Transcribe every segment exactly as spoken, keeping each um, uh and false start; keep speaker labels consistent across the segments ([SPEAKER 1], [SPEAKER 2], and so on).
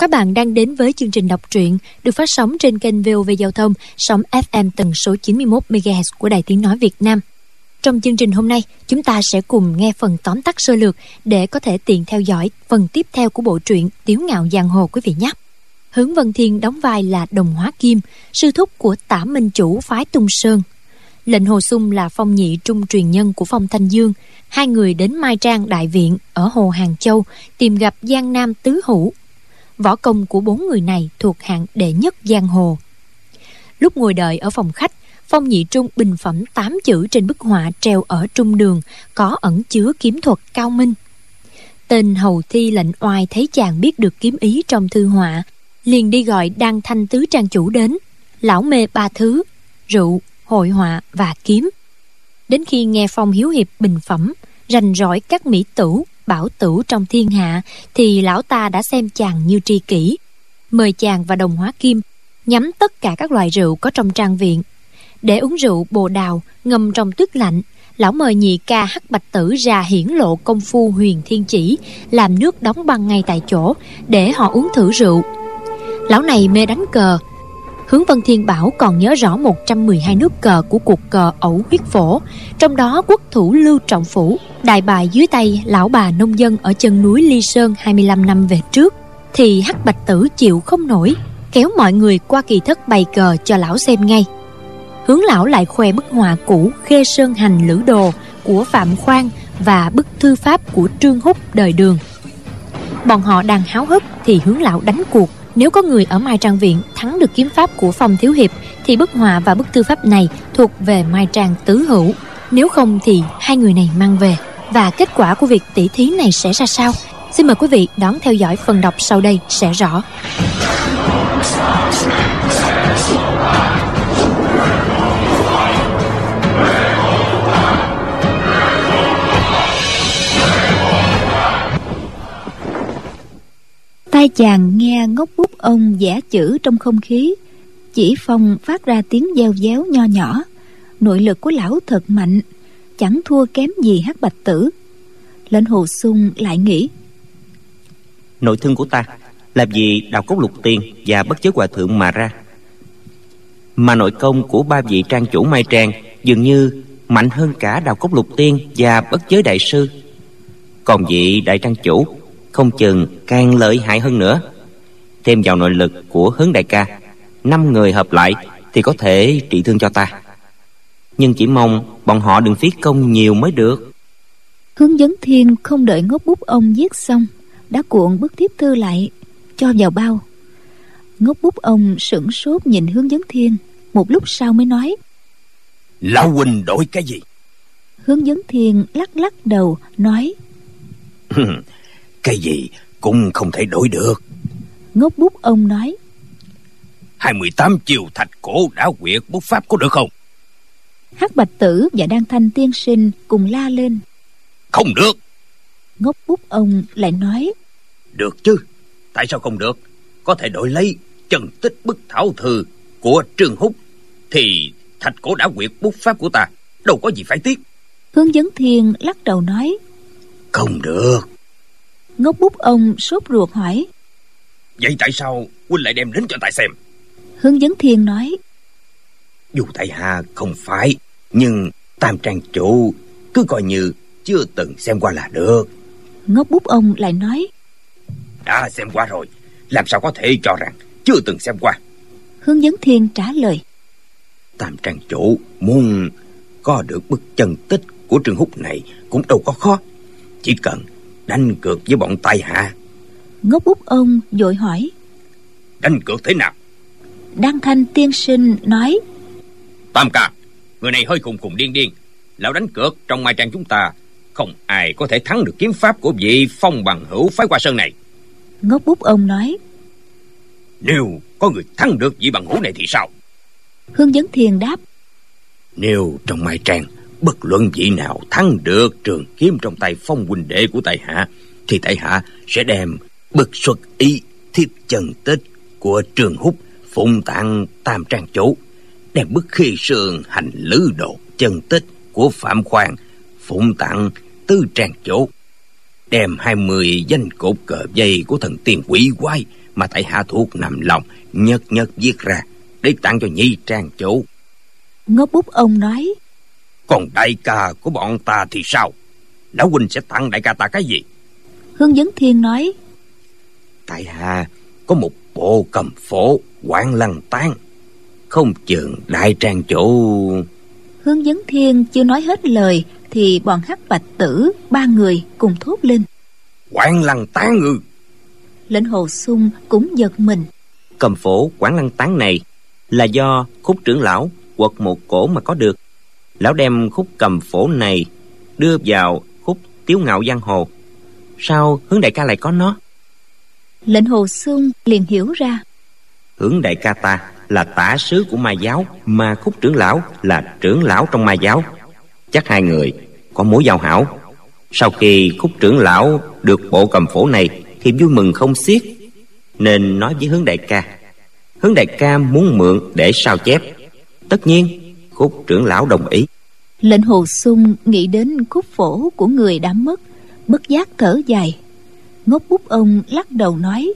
[SPEAKER 1] Các bạn đang đến với chương trình đọc truyện được phát sóng trên kênh vê o vê Giao thông, sóng ép em tần số chín mươi mốt mê ga héc của Đài Tiếng Nói Việt Nam. Trong chương trình hôm nay, chúng ta sẽ cùng nghe phần tóm tắt sơ lược để có thể tiện theo dõi phần tiếp theo của bộ truyện Tiếu Ngạo Giang Hồ quý vị nhé. Hướng Vân Thiên đóng vai là Đồng Hóa Kim, sư thúc của Tả Minh Chủ phái Tung Sơn. Lệnh Hồ Xung là phong nhị trung truyền nhân của Phong Thanh Dương. Hai người đến Mai Trang Đại Viện ở Hồ Hàng Châu tìm gặp Giang Nam Tứ Hữu. Võ công của bốn người này thuộc hạng đệ nhất giang hồ. Lúc ngồi đợi ở phòng khách, Phong Nhị Trung bình phẩm tám chữ trên bức họa treo ở trung đường có ẩn chứa kiếm thuật cao minh. Tên hầu thi lệnh oai thấy chàng biết được kiếm ý trong thư họa, liền đi gọi Đan Thanh tứ trang chủ đến. Lão mê ba thứ: rượu, hội họa và kiếm. Đến khi nghe Phong Hiếu Hiệp bình phẩm rành rỏi các mỹ tửu, bảo tửu trong thiên hạ, thì lão ta đã xem chàng như tri kỷ, mời chàng và Đồng Hóa Kim nhắm tất cả các loại rượu có trong trang viện. Để uống rượu bồ đào ngâm trong tuyết lạnh, lão mời nhị ca Hắc Bạch Tử ra hiển lộ công phu huyền thiên chỉ, làm nước đóng băng ngay tại chỗ để họ uống thử rượu. Lão này mê đánh cờ. Hướng Vân Thiên bảo còn nhớ rõ một trăm mười hai nước cờ của cuộc cờ ẩu huyết phổ, trong đó quốc thủ Lưu Trọng Phủ đại bại dưới tay lão bà nông dân ở chân núi Ly Sơn hai mươi lăm năm về trước, thì Hắc Bạch Tử chịu không nổi, kéo mọi người qua kỳ thất bày cờ cho lão xem ngay. Hướng lão lại khoe bức họa cũ Khê Sơn Hành Lữ Đồ của Phạm Khoan và bức thư pháp của Trương Húc đời Đường. Bọn họ đang háo hức thì Hướng lão đánh cuộc. Nếu có người ở Mai Trang Viện thắng được kiếm pháp của Phong Thiếu Hiệp thì bức họa và bức thư pháp này thuộc về Mai Trang Tứ Hữu. Nếu không thì hai người này mang về. Và kết quả của việc tỉ thí này sẽ ra sao? Xin mời quý vị đón theo dõi phần đọc sau đây sẽ rõ.
[SPEAKER 2] Tai chàng nghe ngốc bút ông vẽ chữ trong không khí, chỉ phong phát ra tiếng reo réo nho nhỏ. Nội lực của lão thật mạnh, chẳng thua kém gì Hắc Bạch Tử. Lệnh Hồ Xung lại nghĩ,
[SPEAKER 3] nội thương của ta làm gì đào cốt lục tiên và bất chớ hòa thượng mà ra, mà nội công của ba vị trang chủ Mai Trang dường như mạnh hơn cả đào cốt lục tiên và bất chớ đại sư. Còn vị đại trang chủ không chừng càng lợi hại hơn nữa. Thêm vào nội lực của Hướng đại ca, năm người hợp lại thì có thể trị thương cho ta. Nhưng chỉ mong bọn họ đừng phí công nhiều mới được.
[SPEAKER 2] Hướng Vấn Thiên không đợi ngốc bút ông viết xong, đã cuộn bức thiếp thư lại cho vào bao. Ngốc bút ông sửng sốt nhìn Hướng Vấn Thiên, một lúc sau mới nói,
[SPEAKER 4] lão huynh đổi cái gì?
[SPEAKER 2] Hướng Vấn Thiên lắc lắc đầu nói,
[SPEAKER 4] cái gì cũng không thể đổi được.
[SPEAKER 2] Ngốc bút ông nói,
[SPEAKER 4] hai mươi tám chiều thạch cổ đã quyệt bút pháp có được không?
[SPEAKER 2] Hắc Bạch Tử và Đan Thanh tiên sinh cùng la lên,
[SPEAKER 4] không được.
[SPEAKER 2] Ngốc bút ông lại nói,
[SPEAKER 4] được chứ, tại sao không được? Có thể đổi lấy chân tích bức thảo thư của Trương Húc thì thạch cổ đã quyệt bút pháp của ta, đâu có gì phải tiếc.
[SPEAKER 2] Hướng Vấn Thiên lắc đầu nói,
[SPEAKER 4] không được.
[SPEAKER 2] Ngốc bút ông sốt ruột hỏi,
[SPEAKER 4] vậy tại sao huynh lại đem đến cho ta xem?
[SPEAKER 2] Hướng Vấn Thiên nói,
[SPEAKER 4] dù tại hạ không phải, nhưng Tam trang chủ cứ coi như chưa từng xem qua là được.
[SPEAKER 2] Ngốc bút ông lại nói,
[SPEAKER 4] đã xem qua rồi, làm sao có thể cho rằng chưa từng xem qua?
[SPEAKER 2] Hướng Vấn Thiên trả lời,
[SPEAKER 4] Tam trang chủ muốn có được bức chân tích của Trương Húc này cũng đâu có khó, chỉ cần đánh cược với bọn tai hạ.
[SPEAKER 2] Ngốc bút ông vội hỏi,
[SPEAKER 4] đánh cược thế nào?
[SPEAKER 2] Đan Thanh tiên sinh nói,
[SPEAKER 4] Tam ca, người này hơi khùng khùng điên điên. Lão đánh cược trong Mai Trang chúng ta không ai có thể thắng được kiếm pháp của vị Phong bằng hữu phái Hoa Sơn này.
[SPEAKER 2] Ngốc bút ông nói,
[SPEAKER 4] nếu có người thắng được vị bằng hữu này thì sao?
[SPEAKER 2] Hướng Vấn Thiên đáp,
[SPEAKER 4] nếu trong Mai Trang bất luận vị nào thắng được trường kiếm trong tay Phong huynh đệ của tại hạ, thì tại hạ sẽ đem bức xuất ý thiếp chân tích của Trương Húc phụng tặng Tam trang chủ, đem bức Khê Sơn Hành Lữ Đồ chân tích của Phạm Khoan phụng tặng Tư trang chủ, đem hai mươi danh cột cờ dây của thần tiên quỷ quái mà tại hạ thuộc nằm lòng, nhất nhất viết ra để tặng cho Nhị Trang chủ.
[SPEAKER 2] Ngốc Bút ông nói:
[SPEAKER 4] Còn đại ca của bọn ta thì sao? Lão huynh sẽ tặng đại ca ta cái gì?
[SPEAKER 2] Hướng Vấn Thiên nói:
[SPEAKER 4] Tại hạ có một bộ cầm phổ Quảng Lăng Tán, không chừng đại trang chủ.
[SPEAKER 2] Hướng Vấn Thiên chưa nói hết lời thì bọn Hắc Bạch Tử ba người cùng thốt lên:
[SPEAKER 4] Quảng Lăng Tán ư?
[SPEAKER 2] Lệnh Hồ Xung cũng giật mình.
[SPEAKER 3] Cầm phổ Quảng Lăng Tán này là do Khúc trưởng lão quật một cổ mà có được. Lão đem khúc cầm phổ này đưa vào khúc Tiếu Ngạo Giang Hồ. Sao Hướng đại ca lại có nó?
[SPEAKER 2] Lệnh Hồ Xung liền hiểu ra.
[SPEAKER 3] Hướng đại ca ta là tả sứ của Ma giáo, mà Khúc trưởng lão là trưởng lão trong Ma giáo. Chắc hai người có mối giao hảo. Sau khi Khúc trưởng lão được bộ cầm phổ này thì vui mừng không xiết, nên nói với Hướng đại ca. Hướng đại ca muốn mượn để sao chép. Tất nhiên Khúc trưởng lão đồng ý.
[SPEAKER 2] Lệnh Hồ Xung nghĩ đến khúc phổ của người đã mất, bất giác thở dài. Ngốc Bút ông lắc đầu nói: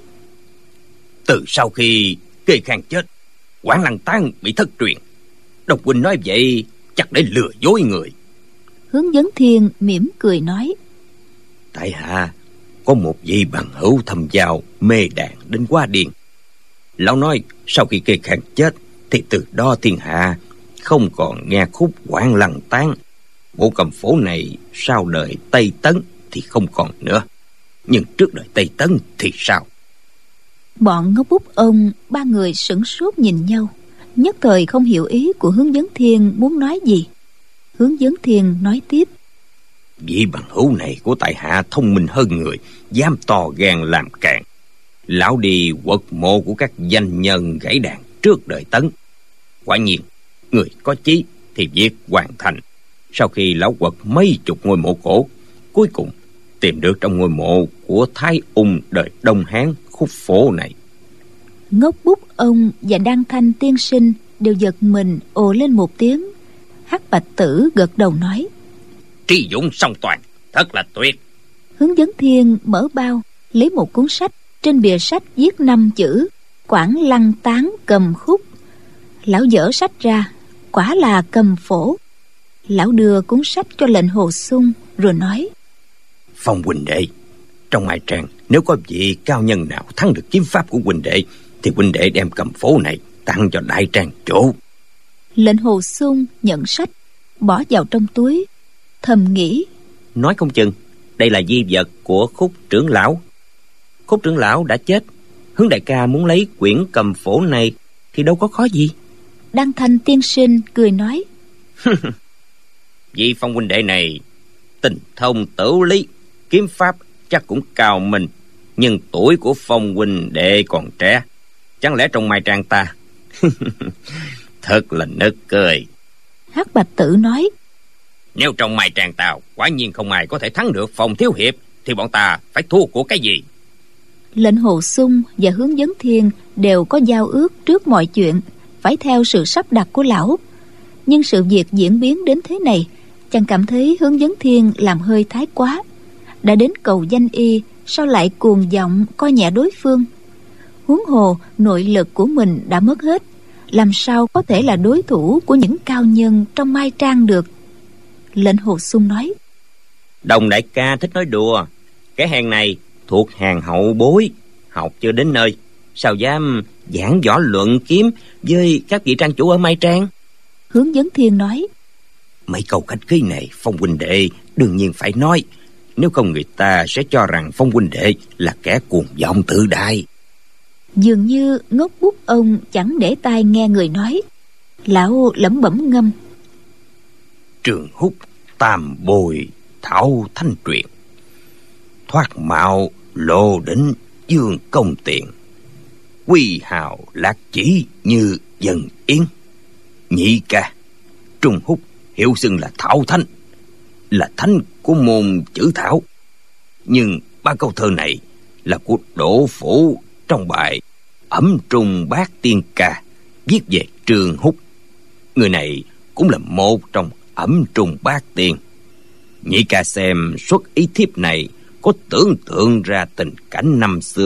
[SPEAKER 4] Từ sau khi Kê Khang chết, Quảng Lăng Tán bị thất truyền. Độc huynh nói vậy chắc để lừa dối người.
[SPEAKER 2] Hướng Vấn Thiên mỉm cười nói:
[SPEAKER 4] Tại hạ có một vị bằng hữu thâm giao mê đàn đến Hoa Điền. Lão nói sau khi Kê Khang chết thì từ đó thiên hạ không còn nghe khúc Quảng Lăng Tán. Bộ cầm phổ này sau đời Tây Tấn thì không còn nữa, nhưng trước đời Tây Tấn thì sao?
[SPEAKER 2] Bọn Ngốc Bút ông ba người sửng sốt nhìn nhau, nhất thời không hiểu ý của Hướng Vấn Thiên muốn nói gì. Hướng Vấn Thiên nói tiếp:
[SPEAKER 4] Vị bằng hữu này của tại hạ thông minh hơn người, dám to gan làm càn. Lão đi quật mộ của các danh nhân gãy đàn trước đời Tấn. Quả nhiên người có chí thì việc hoàn thành. Sau khi lão quật mấy chục ngôi mộ cổ, cuối cùng tìm được trong ngôi mộ của Thái Ung đời Đông Hán khúc phổ này.
[SPEAKER 2] Ngốc Bút ông và Đan Thanh tiên sinh đều giật mình ồ lên một tiếng. Hắc Bạch Tử gật đầu nói:
[SPEAKER 4] Trí dũng song toàn, thật là tuyệt.
[SPEAKER 2] Hướng Vấn Thiên mở bao lấy một cuốn sách, trên bìa sách viết năm chữ Quảng Lăng Tán cầm khúc. Lão dở sách ra, quả là cầm phổ. Lão đưa cuốn sách cho Lệnh Hồ Xung rồi nói:
[SPEAKER 4] Phong huynh đệ, trong Mai Trang nếu có vị cao nhân nào thắng được kiếm pháp của huynh đệ thì huynh đệ đem cầm phổ này tặng cho đại trang chủ.
[SPEAKER 2] Lệnh Hồ Xung nhận sách, bỏ vào trong túi, thầm nghĩ:
[SPEAKER 3] Nói không chừng đây là di vật của Khúc trưởng lão. Khúc trưởng lão đã chết, Hướng đại ca muốn lấy quyển cầm phổ này thì đâu có khó gì.
[SPEAKER 2] Đăng Thanh tiên sinh cười nói:
[SPEAKER 4] Vị Phong huynh đệ này tình thông tử lý, kiếm pháp chắc cũng cao minh, nhưng tuổi của Phong huynh đệ còn trẻ, chẳng lẽ trong Mai Trang ta thật là nực cười.
[SPEAKER 2] Hắc Bạch Tử nói:
[SPEAKER 4] Nếu trong Mai Trang ta quả nhiên không ai có thể thắng được Phong thiếu hiệp thì bọn ta phải thua của cái gì?
[SPEAKER 2] Lệnh Hồ Xung và Hướng Vấn Thiên đều có giao ước trước mọi chuyện, phải theo sự sắp đặt của lão. Nhưng sự việc diễn biến đến thế này, chàng cảm thấy Hướng Vấn Thiên làm hơi thái quá. Đã đến cầu danh y, sao lại cuồng vọng coi nhẹ đối phương? Huống hồ nội lực của mình đã mất hết, làm sao có thể là đối thủ của những cao nhân trong Mai Trang được? Lệnh Hồ Xung nói:
[SPEAKER 3] Đồng đại ca thích nói đùa. Cái hàng này thuộc hàng hậu bối, học chưa đến nơi, sao dám giảng võ luận kiếm với các vị trang chủ ở Mai Trang?
[SPEAKER 2] Hướng Vấn Thiên nói:
[SPEAKER 4] Mấy câu khách khí này Phong huynh đệ đương nhiên phải nói, nếu không người ta sẽ cho rằng Phong huynh đệ là kẻ cuồng vọng tự đại.
[SPEAKER 2] Dường như Ngốc Bút ông chẳng để tai nghe người nói. Lão lẩm bẩm ngâm:
[SPEAKER 4] Trường húc tam bồi thảo thanh truyện, thoát mạo lộ đỉnh dương công tiền, quy hào lạc chỉ như dân yến. Nhị ca, Trung Húc hiệu xưng là Thảo Thanh, là thánh của môn chữ thảo. Nhưng ba câu thơ này là của Đỗ Phủ trong bài Ẩm Trung Bát Tiên Ca, viết về Trường Húc. Người này cũng là một trong Ẩm Trung Bát Tiên. Nhị ca xem xuất ý thiếp này có tưởng tượng ra tình cảnh năm xưa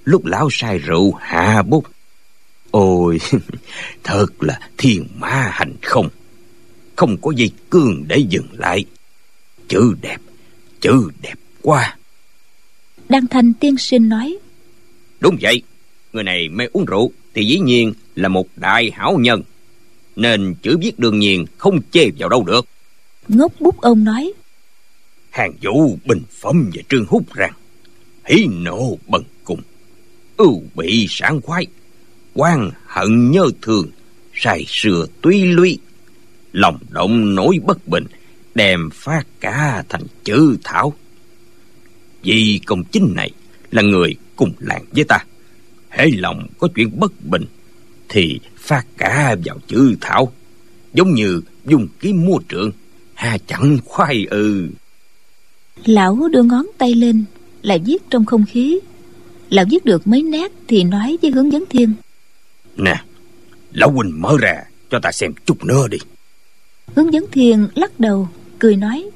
[SPEAKER 4] lúc lão sai rượu hạ bút. Ôi, thật là thiên mã hành không, không có dây cương để dừng lại. Chữ đẹp, chữ đẹp quá.
[SPEAKER 2] Đăng Thanh tiên sinh nói:
[SPEAKER 4] Đúng vậy, người này mê uống rượu thì dĩ nhiên là một đại hảo nhân, nên chữ viết đương nhiên không chê vào đâu được.
[SPEAKER 2] Ngốc bút ông nói:
[SPEAKER 4] Hàng Vũ bình phẩm về Trương Húc rằng: hỉ nộ bần cùng, ưu bị sảng khoái, oan hận nhớ thương, say sưa tuy luy, lòng động nỗi bất bình, đem phát cả thành chữ thảo. Vì công chính này là người cùng làng với ta, hễ lòng có chuyện bất bình thì phát cả vào chữ thảo, giống như dùng kiếm mua trượng, hà chẳng khoai ư.
[SPEAKER 2] Lão đưa ngón tay lên, lại viết trong không khí. Lão viết được mấy nét thì nói với Hướng Vấn Thiên:
[SPEAKER 4] Nè, lão huynh mở ra cho ta xem chút nữa đi.
[SPEAKER 2] Hướng Vấn Thiên lắc đầu cười nói: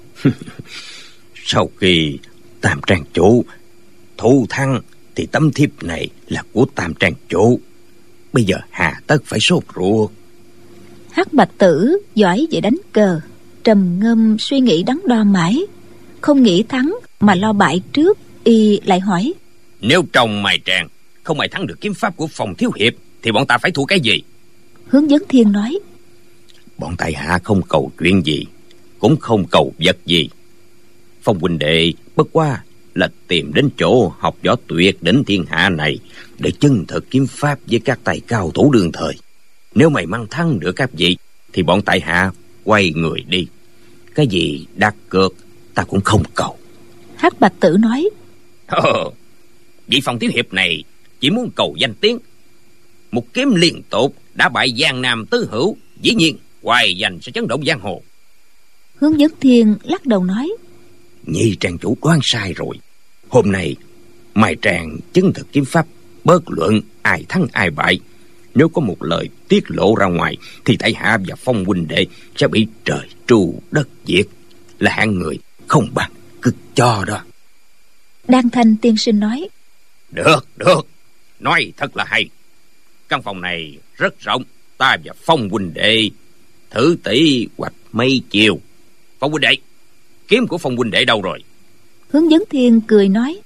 [SPEAKER 4] Sau khi Tam Trang chủ thụ thăng thì tấm thiếp này là của Tam Trang chủ, bây giờ hà tất phải sốt ruột.
[SPEAKER 2] Hắc Bạch Tử giỏi về đánh cờ, trầm ngâm suy nghĩ đắn đo mãi, không nghĩ thắng mà lo bại trước. Y lại hỏi:
[SPEAKER 4] Nếu trong Mai Trang không ai thắng được kiếm pháp của Phong thiếu hiệp thì bọn ta phải thua cái gì?
[SPEAKER 2] Hướng Vấn Thiên nói:
[SPEAKER 4] Bọn tại hạ không cầu chuyện gì, cũng không cầu vật gì. Phong huynh đệ bất quá là tìm đến chỗ học võ tuyệt đỉnh thiên hạ này để chân thực kiếm pháp với các tài cao thủ đương thời. Nếu may mắn thắng được các vị thì bọn tại hạ quay người đi. Cái gì đặt cược ta cũng không cầu.
[SPEAKER 2] Hắc Bạch Tử nói:
[SPEAKER 4] Ờ, vị Phong thiếu hiệp này chỉ muốn cầu danh tiếng. Một kiếm liên tục đã bại Giang Nam tứ hữu, dĩ nhiên hoài danh sẽ chấn động giang hồ.
[SPEAKER 2] Hướng Vấn Thiên lắc đầu nói:
[SPEAKER 4] Nhị Trang chủ đoán sai rồi. Hôm nay Mai Trang chứng thực kiếm pháp, bất luận ai thắng ai bại, nếu có một lời tiết lộ ra ngoài thì tại hạ và Phong huynh đệ sẽ bị trời tru đất diệt, là hạng người không bằng cực cho đó.
[SPEAKER 2] Đan Thanh tiên sinh nói:
[SPEAKER 4] Được, được, nói thật là hay. Căn phòng này rất rộng, ta và Phong huynh đệ thử tỷ hoạch mấy chiều. Phong huynh đệ, kiếm của Phong huynh đệ đâu rồi?
[SPEAKER 2] Hướng Vấn Thiên cười nói: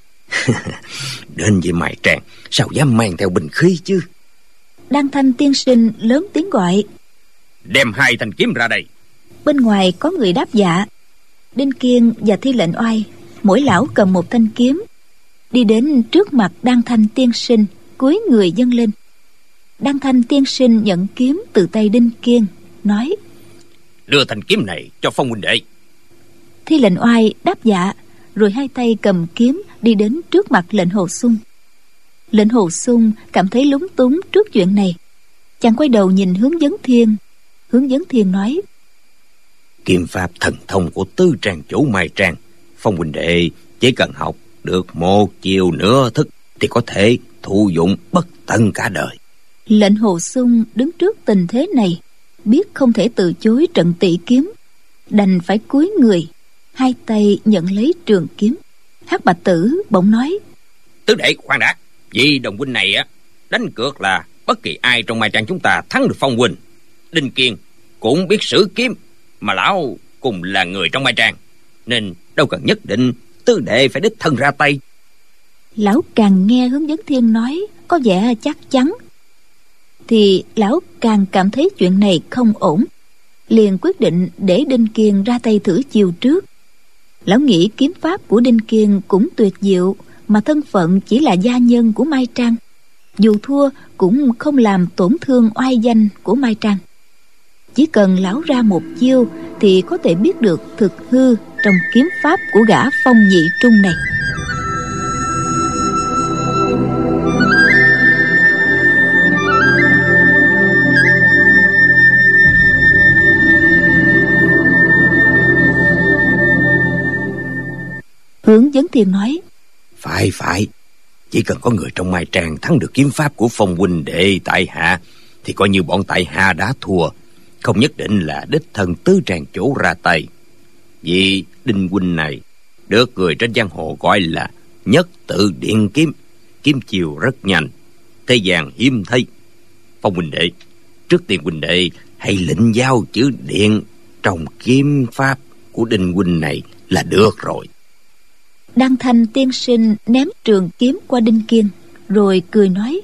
[SPEAKER 4] Đến với Mai Trang sao dám mang theo bình khí chứ?
[SPEAKER 2] Đan Thanh tiên sinh lớn tiếng gọi:
[SPEAKER 4] Đem hai thanh kiếm ra đây.
[SPEAKER 2] Bên ngoài có người đáp dạ. Đinh Kiên và Thi Lệnh Oai mỗi lão cầm một thanh kiếm, đi đến trước mặt Đan Thanh tiên sinh, cúi người dâng lên. Đan Thanh tiên sinh nhận kiếm từ tay Đinh Kiên, nói:
[SPEAKER 4] Đưa thanh kiếm này cho Phong huynh đệ.
[SPEAKER 2] Thi Lệnh Oai đáp dạ, rồi hai tay cầm kiếm đi đến trước mặt Lệnh Hồ Xung. Lệnh Hồ Xung cảm thấy lúng túng trước chuyện này, chàng quay đầu nhìn Hướng Vấn Thiên. Hướng Vấn Thiên nói:
[SPEAKER 4] Kiếm pháp thần thông của Tứ Trang chủ Mai Trang, Phong huynh đệ chỉ cần học được một chiều nửa thức thì có thể thụ dụng bất tận cả đời.
[SPEAKER 2] Lệnh Hồ Xung đứng trước tình thế này, biết không thể từ chối trận tỷ kiếm, đành phải cúi người, hai tay nhận lấy trường kiếm. Hắc Bạch Tử bỗng nói:
[SPEAKER 4] Tứ đệ khoan đã, vì đồng huynh này á đánh cược là bất kỳ ai trong Mai Trang chúng ta thắng được Phong huynh. Đinh Kiên cũng biết sử kiếm, mà lão cùng là người trong Mai Trang, nên đâu cần nhất định tứ đệ phải đích thân ra tay.
[SPEAKER 2] Lão càng nghe Hướng Vấn Thiên nói có vẻ chắc chắn thì lão càng cảm thấy chuyện này không ổn, liền quyết định để Đinh Kiên ra tay thử chiều trước. Lão nghĩ kiếm pháp của Đinh Kiên cũng tuyệt diệu, mà thân phận chỉ là gia nhân của Mai Trang, dù thua cũng không làm tổn thương oai danh của Mai Trang. Chỉ cần lão ra một chiêu thì có thể biết được thực hư trong kiếm pháp của gã Phong Nhị Trung này. Hướng Vấn Thiên nói:
[SPEAKER 4] Phải phải, chỉ cần có người trong Mai Trang thắng được kiếm pháp của Phong huynh đệ tại hạ thì coi như bọn tại hạ đã thua, không nhất định là đích thân Tứ Trang chủ ra tay. Vì Đinh huynh này được người trên giang hồ gọi là nhất tự điện kiếm, kiếm chiều rất nhanh, thế gian hiếm thấy. Phong huynh đệ, trước tiên huynh đệ hãy lĩnh giáo chữ điện trong kiếm pháp của Đinh huynh này là được rồi.
[SPEAKER 2] Đăng Thanh tiên sinh ném trường kiếm qua Đinh Kiên, rồi cười nói: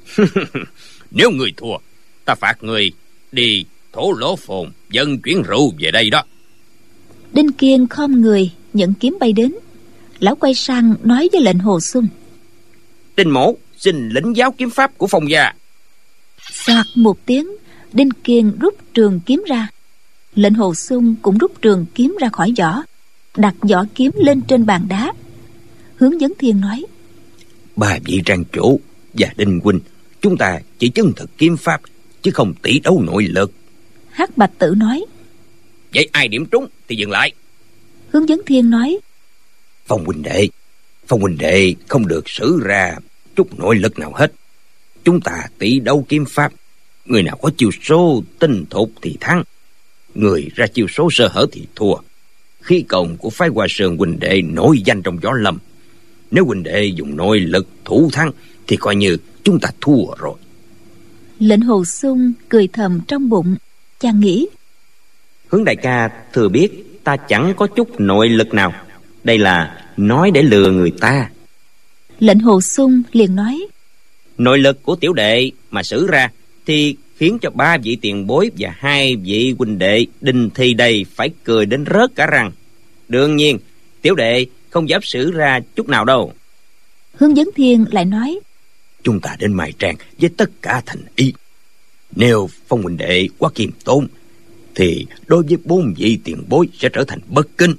[SPEAKER 4] Nếu người thua, ta phạt người đi Thổ Lỗ Phồn vận chuyển rượu về đây đó.
[SPEAKER 2] Đinh Kiên khom người nhận kiếm bay đến. Lão quay sang nói với lệnh Hồ Xuân:
[SPEAKER 3] Đinh mỗ xin lĩnh giáo kiếm pháp của Phong gia.
[SPEAKER 2] Soạt một tiếng, Đinh Kiên rút trường kiếm ra. Lệnh Hồ Xuân cũng rút trường kiếm ra khỏi vỏ, đặt vỏ kiếm lên trên bàn đá. Hướng Vấn Thiên nói:
[SPEAKER 4] Ba vị trang chủ và Đinh huynh, chúng ta chỉ chân thực kiếm pháp, chứ không tỷ đấu nội lực.
[SPEAKER 2] Hắc Bạch Tử nói:
[SPEAKER 4] Vậy ai điểm trúng thì dừng lại.
[SPEAKER 2] Hướng Vấn Thiên nói:
[SPEAKER 4] Phong huynh đệ, Phong huynh đệ không được sử ra chút nội lực nào hết. Chúng ta tỷ đấu kiếm pháp, người nào có chiêu số tinh thục thì thắng, người ra chiêu số sơ hở thì thua. Khí công của phái Hoa Sơn huynh đệ nổi danh trong võ lâm, nếu huynh đệ dùng nội lực thủ thắng thì coi như chúng ta thua rồi.
[SPEAKER 2] Lệnh Hồ Xuân cười thầm trong bụng, chàng nghĩ:
[SPEAKER 3] Hướng đại ca thừa biết ta chẳng có chút nội lực nào, đây là nói để lừa người ta.
[SPEAKER 2] Lệnh Hồ Xuân liền nói:
[SPEAKER 3] Nội lực của tiểu đệ mà sử ra thì khiến cho ba vị tiền bối và hai vị huynh đệ Đinh Thi đây phải cười đến rớt cả răng. Đương nhiên tiểu đệ không dám sử ra chút nào đâu.
[SPEAKER 2] Hướng Vấn Thiên lại nói:
[SPEAKER 4] Chúng ta đến Mai Trang với tất cả thành ý. Nếu Phong huynh đệ quá kiềm tốn thì đối với bốn vị tiền bối sẽ trở thành bất kính.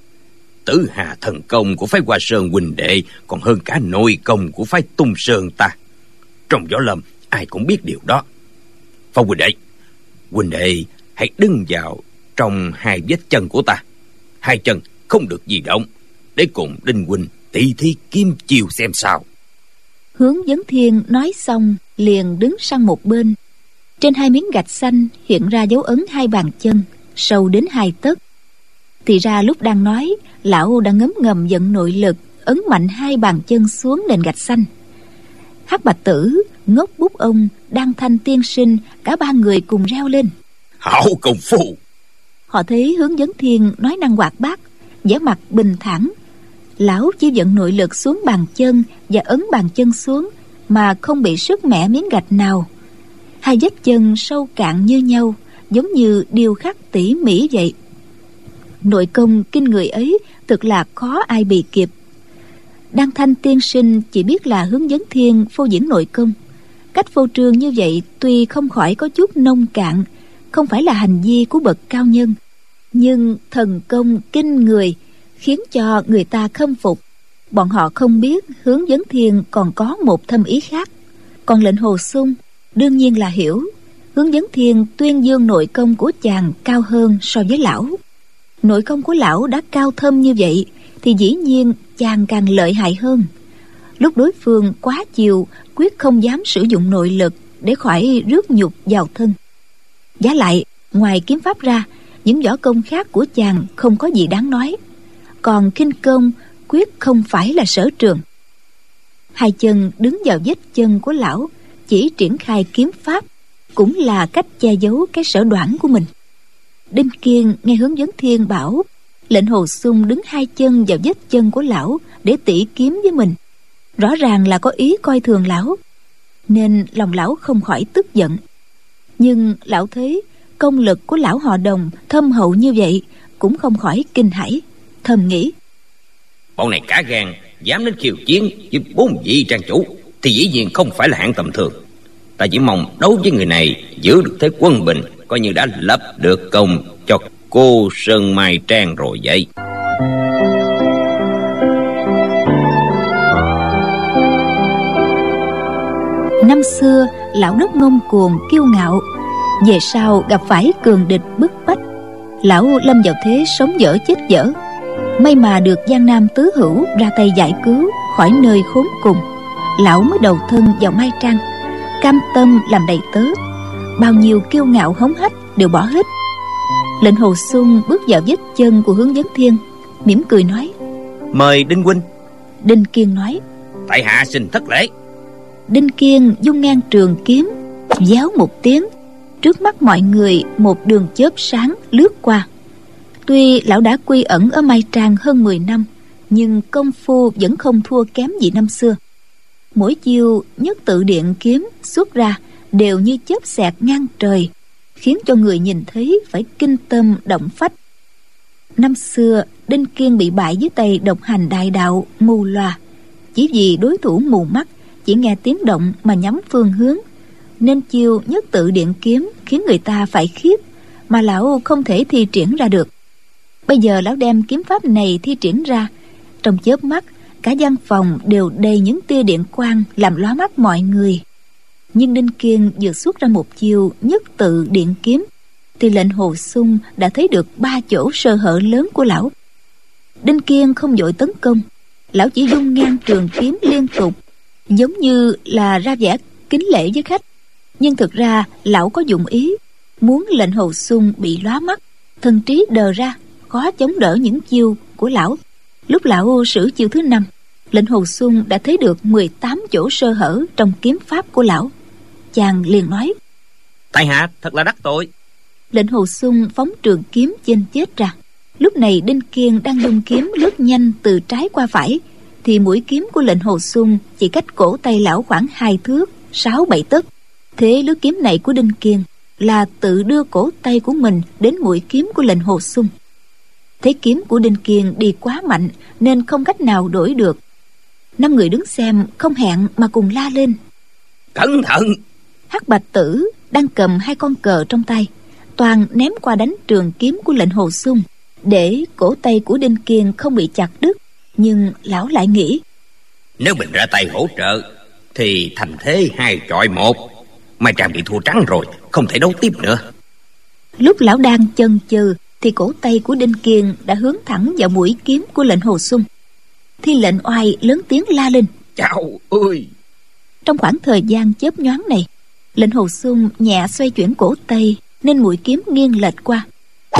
[SPEAKER 4] Tử Hà thần công của phái Hoa Sơn huynh đệ còn hơn cả nội công của phái Tung Sơn ta. Trong võ lâm ai cũng biết điều đó. Phong huynh đệ, huynh đệ hãy đứng vào trong hai vết chân của ta, hai chân không được di động, để cùng Đinh huynh tỷ thí kiếm chiều xem sao.
[SPEAKER 2] Hướng Vấn Thiên nói xong liền đứng sang một bên. Trên hai miếng gạch xanh hiện ra dấu ấn hai bàn chân sâu đến hai tấc. Thì ra lúc đang nói, lão đã ngấm ngầm vận nội lực ấn mạnh hai bàn chân xuống nền gạch xanh. Hắc Bạch Tử, Ngốc Bút Ông, Đăng Thanh tiên sinh, cả ba người cùng reo lên:
[SPEAKER 4] Hảo công phu!
[SPEAKER 2] Họ thấy Hướng Vấn Thiên nói năng hoạt bát, vẻ mặt bình thản. Lão chỉ vận nội lực xuống bàn chân và ấn bàn chân xuống, mà không bị sức mẻ miếng gạch nào. Hai vết chân sâu cạn như nhau, giống như điêu khắc tỉ mỉ vậy. Nội công kinh người ấy thực là khó ai bì kịp. Đăng Thanh tiên sinh chỉ biết là Hướng Vấn Thiên phô diễn nội công. Cách phô trương như vậy tuy không khỏi có chút nông cạn, không phải là hành vi của bậc cao nhân, nhưng thần công kinh người khiến cho người ta khâm phục. Bọn họ không biết Hướng Vấn Thiên còn có một thâm ý khác. Còn lệnh Hồ Xuân đương nhiên là hiểu Hướng Vấn Thiên tuyên dương nội công của chàng cao hơn so với lão. Nội công của lão đã cao thâm như vậy thì dĩ nhiên chàng càng lợi hại hơn. Lúc đối phương quá chiều, quyết không dám sử dụng nội lực để khỏi rước nhục vào thân. Vả lại, ngoài kiếm pháp ra, những võ công khác của chàng không có gì đáng nói. Còn khinh công quyết không phải là sở trường. Hai chân đứng vào vết chân của lão, chỉ triển khai kiếm pháp, cũng là cách che giấu cái sở đoản của mình. Đinh Kiên nghe Hướng Vấn Thiên bảo lệnh Hồ Xuân đứng hai chân vào vết chân của lão để tỉ kiếm với mình, rõ ràng là có ý coi thường lão, nên lòng lão không khỏi tức giận. Nhưng lão thấy công lực của lão họ Đồng thâm hậu như vậy, cũng không khỏi kinh hãi, thầm nghĩ:
[SPEAKER 3] Bọn này cả gan dám đến khiêu chiến với bốn vị trang chủ thì dĩ nhiên không phải là hạng tầm thường. Ta chỉ mong đấu với người này giữ được thế quân bình, coi như đã lập được công cho cô Sơn Mai Trang rồi vậy.
[SPEAKER 2] Năm xưa lão rất ngông cuồng kiêu ngạo, về sau gặp phải cường địch bức bách, lão lâm vào thế sống dở chết dở. May mà được Giang Nam tứ hữu ra tay giải cứu khỏi nơi khốn cùng, lão mới đầu thân vào Mai Trang, cam tâm làm đầy tớ. Bao nhiêu kiêu ngạo hống hách đều bỏ hết. Lệnh Hồ Xuân bước vào vết chân của Hướng Vấn Thiên, mỉm cười nói:
[SPEAKER 3] Mời Đinh huynh.
[SPEAKER 2] Đinh Kiên nói:
[SPEAKER 4] tại hạ xin thất lễ.
[SPEAKER 2] Đinh Kiên dung ngang trường kiếm, giáo một tiếng, trước mắt mọi người một đường chớp sáng lướt qua. Tuy lão đã quy ẩn ở Mai Trang hơn mười năm, nhưng công phu vẫn không thua kém gì năm xưa. Mỗi chiêu nhất tự điện kiếm xuất ra đều như chớp xẹt ngang trời, khiến cho người nhìn thấy phải kinh tâm động phách. Năm xưa Đinh Kiên bị bại dưới tay độc hành đại đạo Mù Loà, chỉ vì đối thủ mù mắt, chỉ nghe tiếng động mà nhắm phương hướng, nên chiêu nhất tự điện kiếm khiến người ta phải khiếp, mà lão không thể thi triển ra được. Bây giờ lão đem kiếm pháp này thi triển ra, trong chớp mắt cả gian phòng đều đầy những tia điện quang làm lóa mắt mọi người. Nhưng Đinh Kiên vừa xuất ra một chiêu nhất tự điện kiếm thì lệnh Hồ Xung đã thấy được ba chỗ sơ hở lớn của lão. Đinh Kiên không vội tấn công, lão chỉ dung ngang trường kiếm liên tục, giống như là ra vẻ kính lễ với khách. Nhưng thực ra lão có dụng ý, muốn lệnh Hồ Xung bị lóa mắt, thần trí đờ ra, khó chống đỡ những chiêu của lão. Lúc lão sử chiêu thứ năm, lệnh Hồ Xung đã thấy được mười tám chỗ sơ hở trong kiếm pháp của lão. Chàng liền nói:
[SPEAKER 3] tại hạ thật là đắc tội.
[SPEAKER 2] Lệnh Hồ Xung phóng trường kiếm chênh chết ra. Lúc này Đinh Kiên đang dùng kiếm lướt nhanh từ trái qua phải, thì mũi kiếm của lệnh Hồ Xung chỉ cách cổ tay lão khoảng hai thước, sáu bảy tấc. Thế lưỡi kiếm này của Đinh Kiên là tự đưa cổ tay của mình đến mũi kiếm của lệnh Hồ Xung. Thế kiếm của Đinh Kiên đi quá mạnh nên không cách nào đổi được. Năm người đứng xem không hẹn mà cùng la lên:
[SPEAKER 4] Cẩn thận!
[SPEAKER 2] Hắc Bạch Tử đang cầm hai con cờ trong tay, toàn ném qua đánh trường kiếm của lệnh Hồ Xung, để cổ tay của Đinh Kiên không bị chặt đứt. Nhưng lão lại nghĩ:
[SPEAKER 4] nếu mình ra tay hỗ trợ thì thành thế hai chọi một, Mai Trang bị thua trắng rồi, không thể đấu tiếp nữa.
[SPEAKER 2] Lúc lão đang chần chừ thì cổ tay của Đinh Kiên đã hướng thẳng vào mũi kiếm của lệnh Hồ Xung. Thi lệnh oai lớn tiếng la lên:
[SPEAKER 4] Chào ơi!
[SPEAKER 2] Trong khoảng thời gian chớp nhoáng này, lệnh Hồ Xung nhẹ xoay chuyển cổ tay nên mũi kiếm nghiêng lệch qua.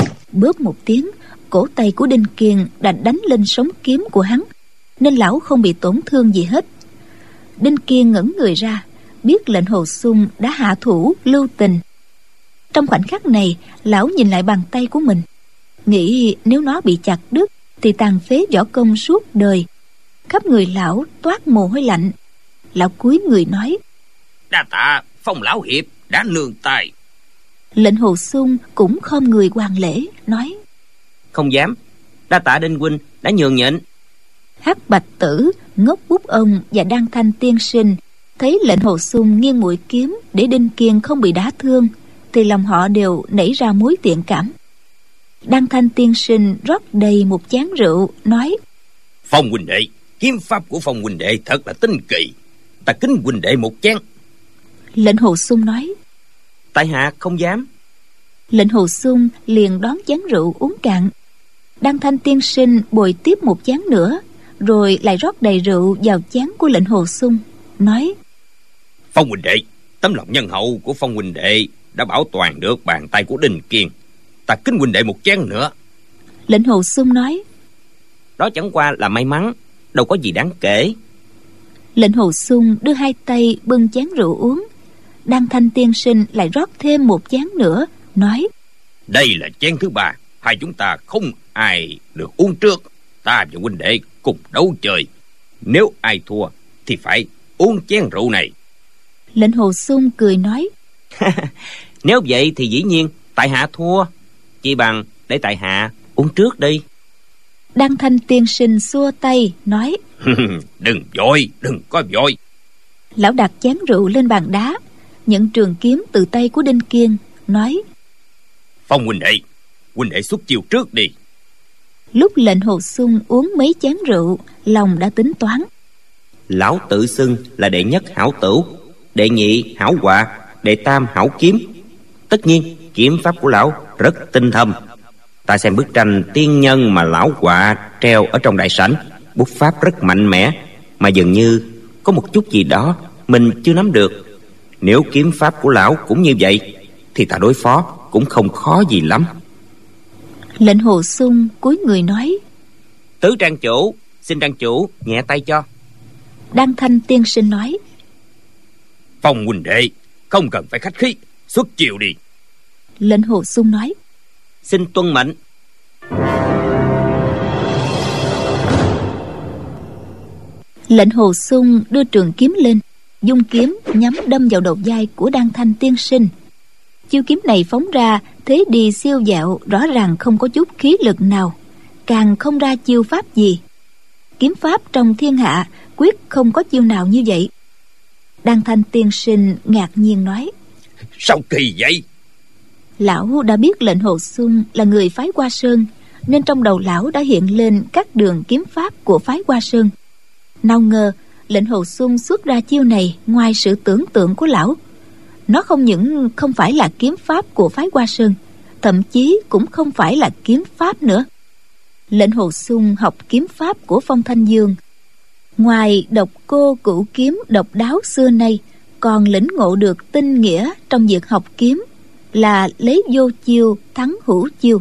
[SPEAKER 2] Bóp một tiếng, cổ tay của Đinh Kiên đã đánh lên sống kiếm của hắn, nên lão không bị tổn thương gì hết. Đinh Kiên ngẩng người ra, biết lệnh Hồ Xung đã hạ thủ lưu tình. Trong khoảnh khắc này, lão nhìn lại bàn tay của mình, nghĩ nếu nó bị chặt đứt thì tàn phế võ công suốt đời. Khắp người lão toát mồ hôi lạnh. Lão cúi người nói:
[SPEAKER 4] đa tạ Phong lão hiệp đã nương tay.
[SPEAKER 2] Lệnh Hồ Xung cũng khom người hoàn lễ, nói:
[SPEAKER 3] không dám, đa tạ Đinh huynh đã nhường nhịn.
[SPEAKER 2] Hắc Bạch Tử, Ngốc Bút Ông và Đan Thanh tiên sinh thấy lệnh Hồ Xung nghiêng mũi kiếm để Đinh Kiên không bị đả thương, thì lòng họ đều nảy ra mối thiện cảm. Đan Thanh tiên sinh rót đầy một chén rượu, nói:
[SPEAKER 4] Phong huynh đệ, kiếm pháp của Phong huynh đệ thật là tinh kỳ, ta kính huynh đệ một chén.
[SPEAKER 2] Lệnh Hồ Xung nói:
[SPEAKER 3] tại hạ không dám.
[SPEAKER 2] Lệnh Hồ Xung liền đón chén rượu uống cạn. Đan Thanh tiên sinh bồi tiếp một chén nữa, rồi lại rót đầy rượu vào chén của lệnh Hồ Xung, nói:
[SPEAKER 4] Phong huynh đệ, tấm lòng nhân hậu của Phong huynh đệ đã bảo toàn được bàn tay của Đinh Kiên, ta kính huynh đệ một chén nữa.
[SPEAKER 2] Lệnh Hồ Xung nói:
[SPEAKER 3] đó chẳng qua là may mắn, đâu có gì đáng kể.
[SPEAKER 2] Lệnh Hồ Xung đưa hai tay bưng chén rượu uống. Đan Thanh tiên sinh lại rót thêm một chén nữa, nói:
[SPEAKER 4] đây là chén thứ ba, hai chúng ta không ai được uống trước, ta và huynh đệ cùng đấu chơi, nếu ai thua thì phải uống chén rượu này.
[SPEAKER 2] Lệnh Hồ Xung cười nói:
[SPEAKER 3] nếu vậy thì dĩ nhiên tại hạ thua, chỉ bằng để tại hạ uống trước đi.
[SPEAKER 2] Đan Thanh tiên sinh xua tay, nói:
[SPEAKER 4] đừng vội, đừng có vội.
[SPEAKER 2] Lão đặt chén rượu lên bàn đá, nhận trường kiếm từ tay của Đinh Kiên, nói:
[SPEAKER 4] Phong huynh đệ, huynh đệ xuất chiêu trước đi.
[SPEAKER 2] Lúc lệnh Hồ Xung uống mấy chén rượu, lòng đã tính toán:
[SPEAKER 3] lão tự xưng là đệ nhất hảo tửu, đệ nhị hảo họa, đệ tam hảo kiếm. Tất nhiên kiếm pháp của lão rất tinh thâm. Ta xem bức tranh tiên nhân mà lão họa treo ở trong đại sảnh, bút pháp rất mạnh mẽ, mà dường như có một chút gì đó mình chưa nắm được. Nếu kiếm pháp của lão cũng như vậy thì ta đối phó cũng không khó gì lắm.
[SPEAKER 2] Lệnh Hồ Xung cúi người nói:
[SPEAKER 3] tứ trang chủ, xin trang chủ nhẹ tay cho.
[SPEAKER 2] Đan Thanh tiên sinh nói:
[SPEAKER 4] Phong huynh đệ, không cần phải khách khí, xuất chiêu đi.
[SPEAKER 2] Lệnh Hồ Xung nói:
[SPEAKER 3] Xin tuân mệnh.
[SPEAKER 2] Lệnh Hồ Xung đưa trường kiếm lên, dung kiếm nhắm đâm vào đầu vai của Đan Thanh tiên sinh. Chiêu kiếm này phóng ra thế đi siêu dẹo, rõ ràng không có chút khí lực nào, càng không ra chiêu pháp gì. Kiếm pháp trong thiên hạ quyết không có chiêu nào như vậy. Đan Thanh tiên sinh ngạc nhiên nói:
[SPEAKER 4] Sao kỳ vậy?
[SPEAKER 2] Lão đã biết Lệnh Hồ Xung là người phái Hoa Sơn, nên trong đầu lão đã hiện lên các đường kiếm pháp của phái Hoa Sơn. Nào ngờ Lệnh Hồ Xung xuất ra chiêu này ngoài sự tưởng tượng của lão. Nó không những không phải là kiếm pháp của phái Hoa Sơn, thậm chí cũng không phải là kiếm pháp nữa. Lệnh Hồ Xung học kiếm pháp của Phong Thanh Dương, ngoài độc cô cửu kiếm độc đáo xưa nay, còn lĩnh ngộ được tinh nghĩa trong việc học kiếm là lấy vô chiêu thắng hữu chiêu.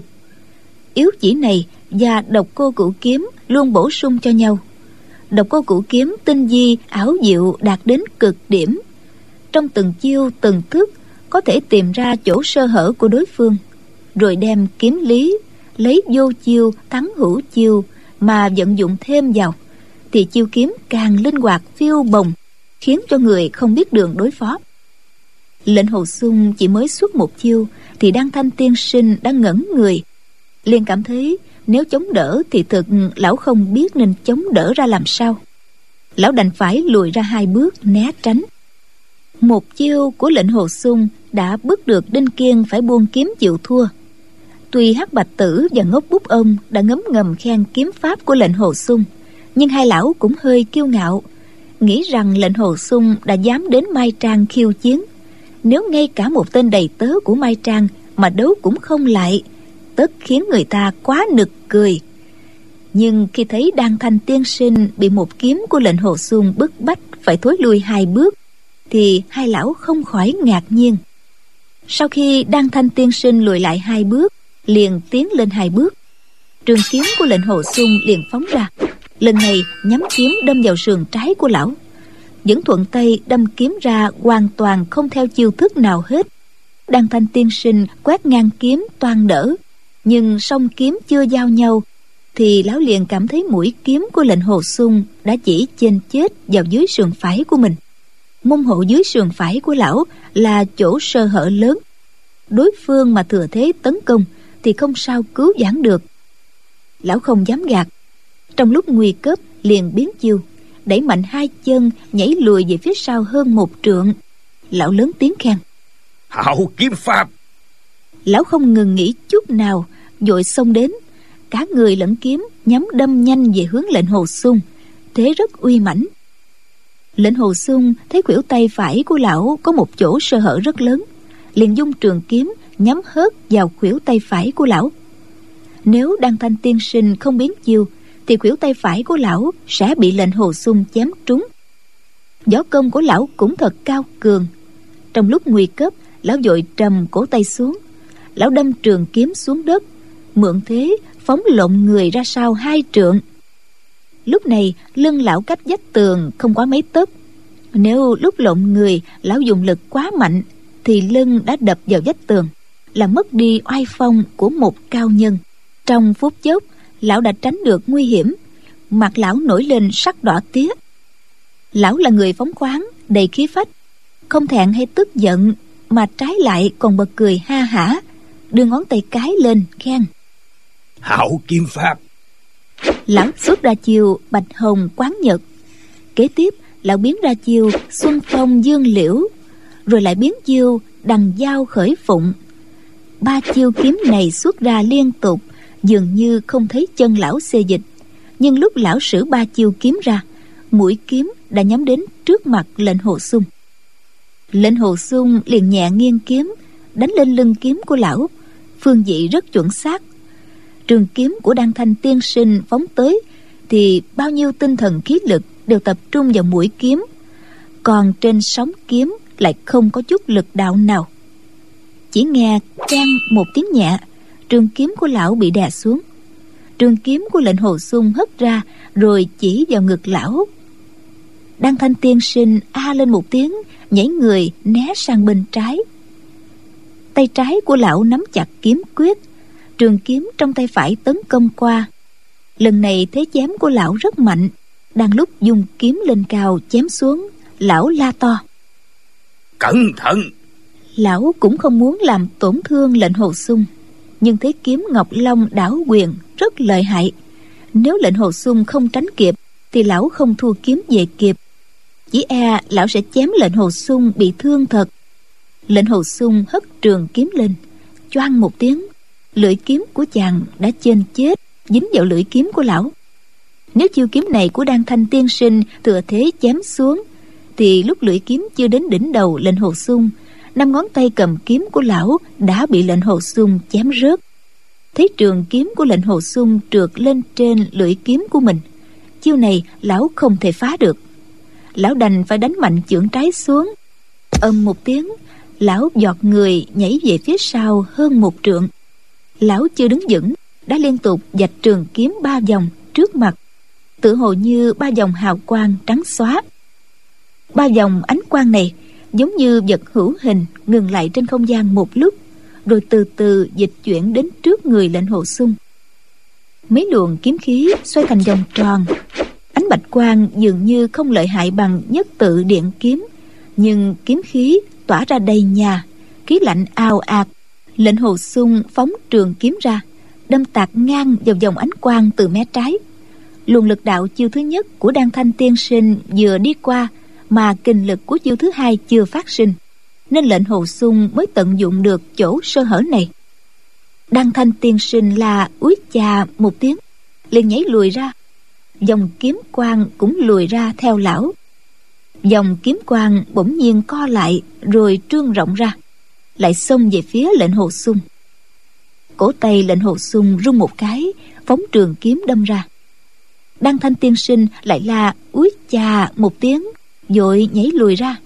[SPEAKER 2] Yếu chỉ này và độc cô cửu kiếm luôn bổ sung cho nhau. Độc cô cửu kiếm tinh vi ảo diệu đạt đến cực điểm, trong từng chiêu từng thức có thể tìm ra chỗ sơ hở của đối phương, rồi đem kiếm lý lấy vô chiêu thắng hữu chiêu mà vận dụng thêm vào, thì chiêu kiếm càng linh hoạt phiêu bồng, khiến cho người không biết đường đối phó. Lệnh Hồ Xung chỉ mới xuất một chiêu thì Đan Thanh tiên sinh đã ngẩn người, liền cảm thấy nếu chống đỡ thì thực lão không biết nên chống đỡ ra làm sao. Lão đành phải lùi ra hai bước né tránh. Một chiêu của Lệnh Hồ Xung đã bức được Đinh Kiên phải buông kiếm chịu thua. Tuy Hắc Bạch Tử và Ngốc Bút Ông đã ngấm ngầm khen kiếm pháp của Lệnh Hồ Xung, nhưng hai lão cũng hơi kiêu ngạo, nghĩ rằng Lệnh Hồ Xung đã dám đến Mai Trang khiêu chiến. Nếu ngay cả một tên đầy tớ của Mai Trang mà đấu cũng không lại, tất khiến người ta quá nực cười. Nhưng khi thấy Đan Thanh tiên sinh bị một kiếm của Lệnh Hồ Xung bức bách phải thối lui hai bước, thì hai lão không khỏi ngạc nhiên. Sau khi Đan Thanh tiên sinh lùi lại hai bước, liền tiến lên hai bước. Trường kiếm của Lệnh Hồ Xung liền phóng ra, lần này nhắm kiếm đâm vào sườn trái của lão. Vẫn thuận tay đâm kiếm ra, hoàn toàn không theo chiêu thức nào hết. Đan Thanh tiên sinh quét ngang kiếm toan đỡ, nhưng song kiếm chưa giao nhau thì lão liền cảm thấy mũi kiếm của Lệnh Hồ Xung đã chỉ chênh chết vào dưới sườn phải của mình. Mông hộ dưới sườn phải của lão là chỗ sơ hở lớn, đối phương mà thừa thế tấn công thì không sao cứu vãn được. Lão không dám gạt, trong lúc nguy cấp liền biến chiêu, đẩy mạnh hai chân nhảy lùi về phía sau hơn một trượng. Lão lớn tiếng khen:
[SPEAKER 4] Hảo kiếm pháp!
[SPEAKER 2] Lão không ngừng nghỉ chút nào, vội xông đến, cả người lẫn kiếm nhắm đâm nhanh về hướng Lệnh Hồ Xung, thế rất uy mãnh. Lệnh Hồ Xung thấy khuỷu tay phải của lão có một chỗ sơ hở rất lớn, liền dung trường kiếm nhắm hớt vào khuỷu tay phải của lão. Nếu Đan Thanh tiên sinh không biến chiêu thì khuỷu tay phải của lão sẽ bị Lệnh Hồ Xung chém trúng. Võ công của lão cũng thật cao cường. Trong lúc nguy cấp, lão vội trầm cổ tay xuống, lão đâm trường kiếm xuống đất, mượn thế phóng lộn người ra sau hai trượng. Lúc này lưng lão cách vách tường không quá mấy tấc. Nếu lúc lộn người lão dùng lực quá mạnh thì lưng đã đập vào vách tường, là mất đi oai phong của một cao nhân. Trong phút chốc, lão đã tránh được nguy hiểm, mặt lão nổi lên sắc đỏ tía. Lão là người phóng khoáng, đầy khí phách, không thẹn hay tức giận, mà trái lại còn bật cười ha hả, đưa ngón tay cái lên khen:
[SPEAKER 4] Hảo kiếm pháp!
[SPEAKER 2] Lão xuất ra chiêu Bạch Hồng Quán Nhật, kế tiếp lão biến ra chiêu Xuân Phong Dương Liễu, rồi lại biến chiêu Đằng Dao Khởi Phụng. Ba chiêu kiếm này xuất ra liên tục, dường như không thấy chân lão xê dịch. Nhưng lúc lão sử ba chiêu kiếm ra, mũi kiếm đã nhắm đến trước mặt Lệnh Hồ Xung. Lệnh Hồ Xung liền nhẹ nghiêng kiếm đánh lên lưng kiếm của lão, phương vị rất chuẩn xác. Trường kiếm của Đan Thanh tiên sinh phóng tới thì bao nhiêu tinh thần khí lực đều tập trung vào mũi kiếm, còn trên sóng kiếm lại không có chút lực đạo nào. Chỉ nghe keng một tiếng nhẹ, trường kiếm của lão bị đè xuống. Trường kiếm của Lệnh Hồ Xung hất ra rồi chỉ vào ngực lão. Đan Thanh tiên sinh a lên một tiếng, nhảy người né sang bên trái. Tay trái của lão nắm chặt kiếm quyết, trường kiếm trong tay phải tấn công qua. Lần này thế chém của lão rất mạnh. Đang lúc dùng kiếm lên cao chém xuống, lão la to:
[SPEAKER 4] Cẩn thận!
[SPEAKER 2] Lão cũng không muốn làm tổn thương lệnh Hồ Xung, nhưng thế kiếm Ngọc Long đảo quyền rất lợi hại. Nếu lệnh Hồ Xung không tránh kịp thì lão không thua kiếm về kịp. Chỉ e lão sẽ chém lệnh Hồ Xung bị thương thật. Lệnh Hồ Xung hất trường kiếm lên, choang một tiếng, lưỡi kiếm của chàng đã chênh chết dính vào lưỡi kiếm của lão. Nếu chiêu kiếm này của Đan Thanh tiên sinh thừa thế chém xuống, thì lúc lưỡi kiếm chưa đến đỉnh đầu lệnh Hồ Xung, năm ngón tay cầm kiếm của lão đã bị lệnh Hồ Xung chém rớt. Thấy trường kiếm của lệnh Hồ Xung trượt lên trên lưỡi kiếm của mình, chiêu này lão không thể phá được. Lão đành phải đánh mạnh chưởng trái xuống. Ầm một tiếng, lão giọt người nhảy về phía sau hơn một trượng. Lão chưa đứng vững đã liên tục vạch trường kiếm ba vòng trước mặt, tự hồ như ba vòng hào quang trắng xóa. Ba vòng ánh quang này giống như vật hữu hình ngừng lại trên không gian một lúc, rồi từ từ dịch chuyển đến trước người lệnh Hồ Xung. Mấy luồng kiếm khí xoay thành vòng tròn. Ánh bạch quang dường như không lợi hại bằng nhất tự điện kiếm, nhưng kiếm khí tỏa ra đầy nhà, khí lạnh ào ạt. Lệnh Hồ Xung phóng trường kiếm ra, đâm tạt ngang vào vòng ánh quang từ mé trái. Luồng lực đạo chiêu thứ nhất của Đan Thanh tiên sinh vừa đi qua, mà kình lực của chiêu thứ hai chưa phát sinh, nên lệnh Hồ Xung mới tận dụng được chỗ sơ hở này. Đan Thanh tiên sinh là úi chà một tiếng, liền nhảy lùi ra. Dòng kiếm quang cũng lùi ra theo lão. Dòng kiếm quang bỗng nhiên co lại rồi trương rộng ra, lại xông về phía lệnh Hồ Xung. Cổ tay lệnh Hồ Xung rung một cái, phóng trường kiếm đâm ra. Đan Thanh tiên sinh lại là úi chà một tiếng, vội nhảy lùi ra.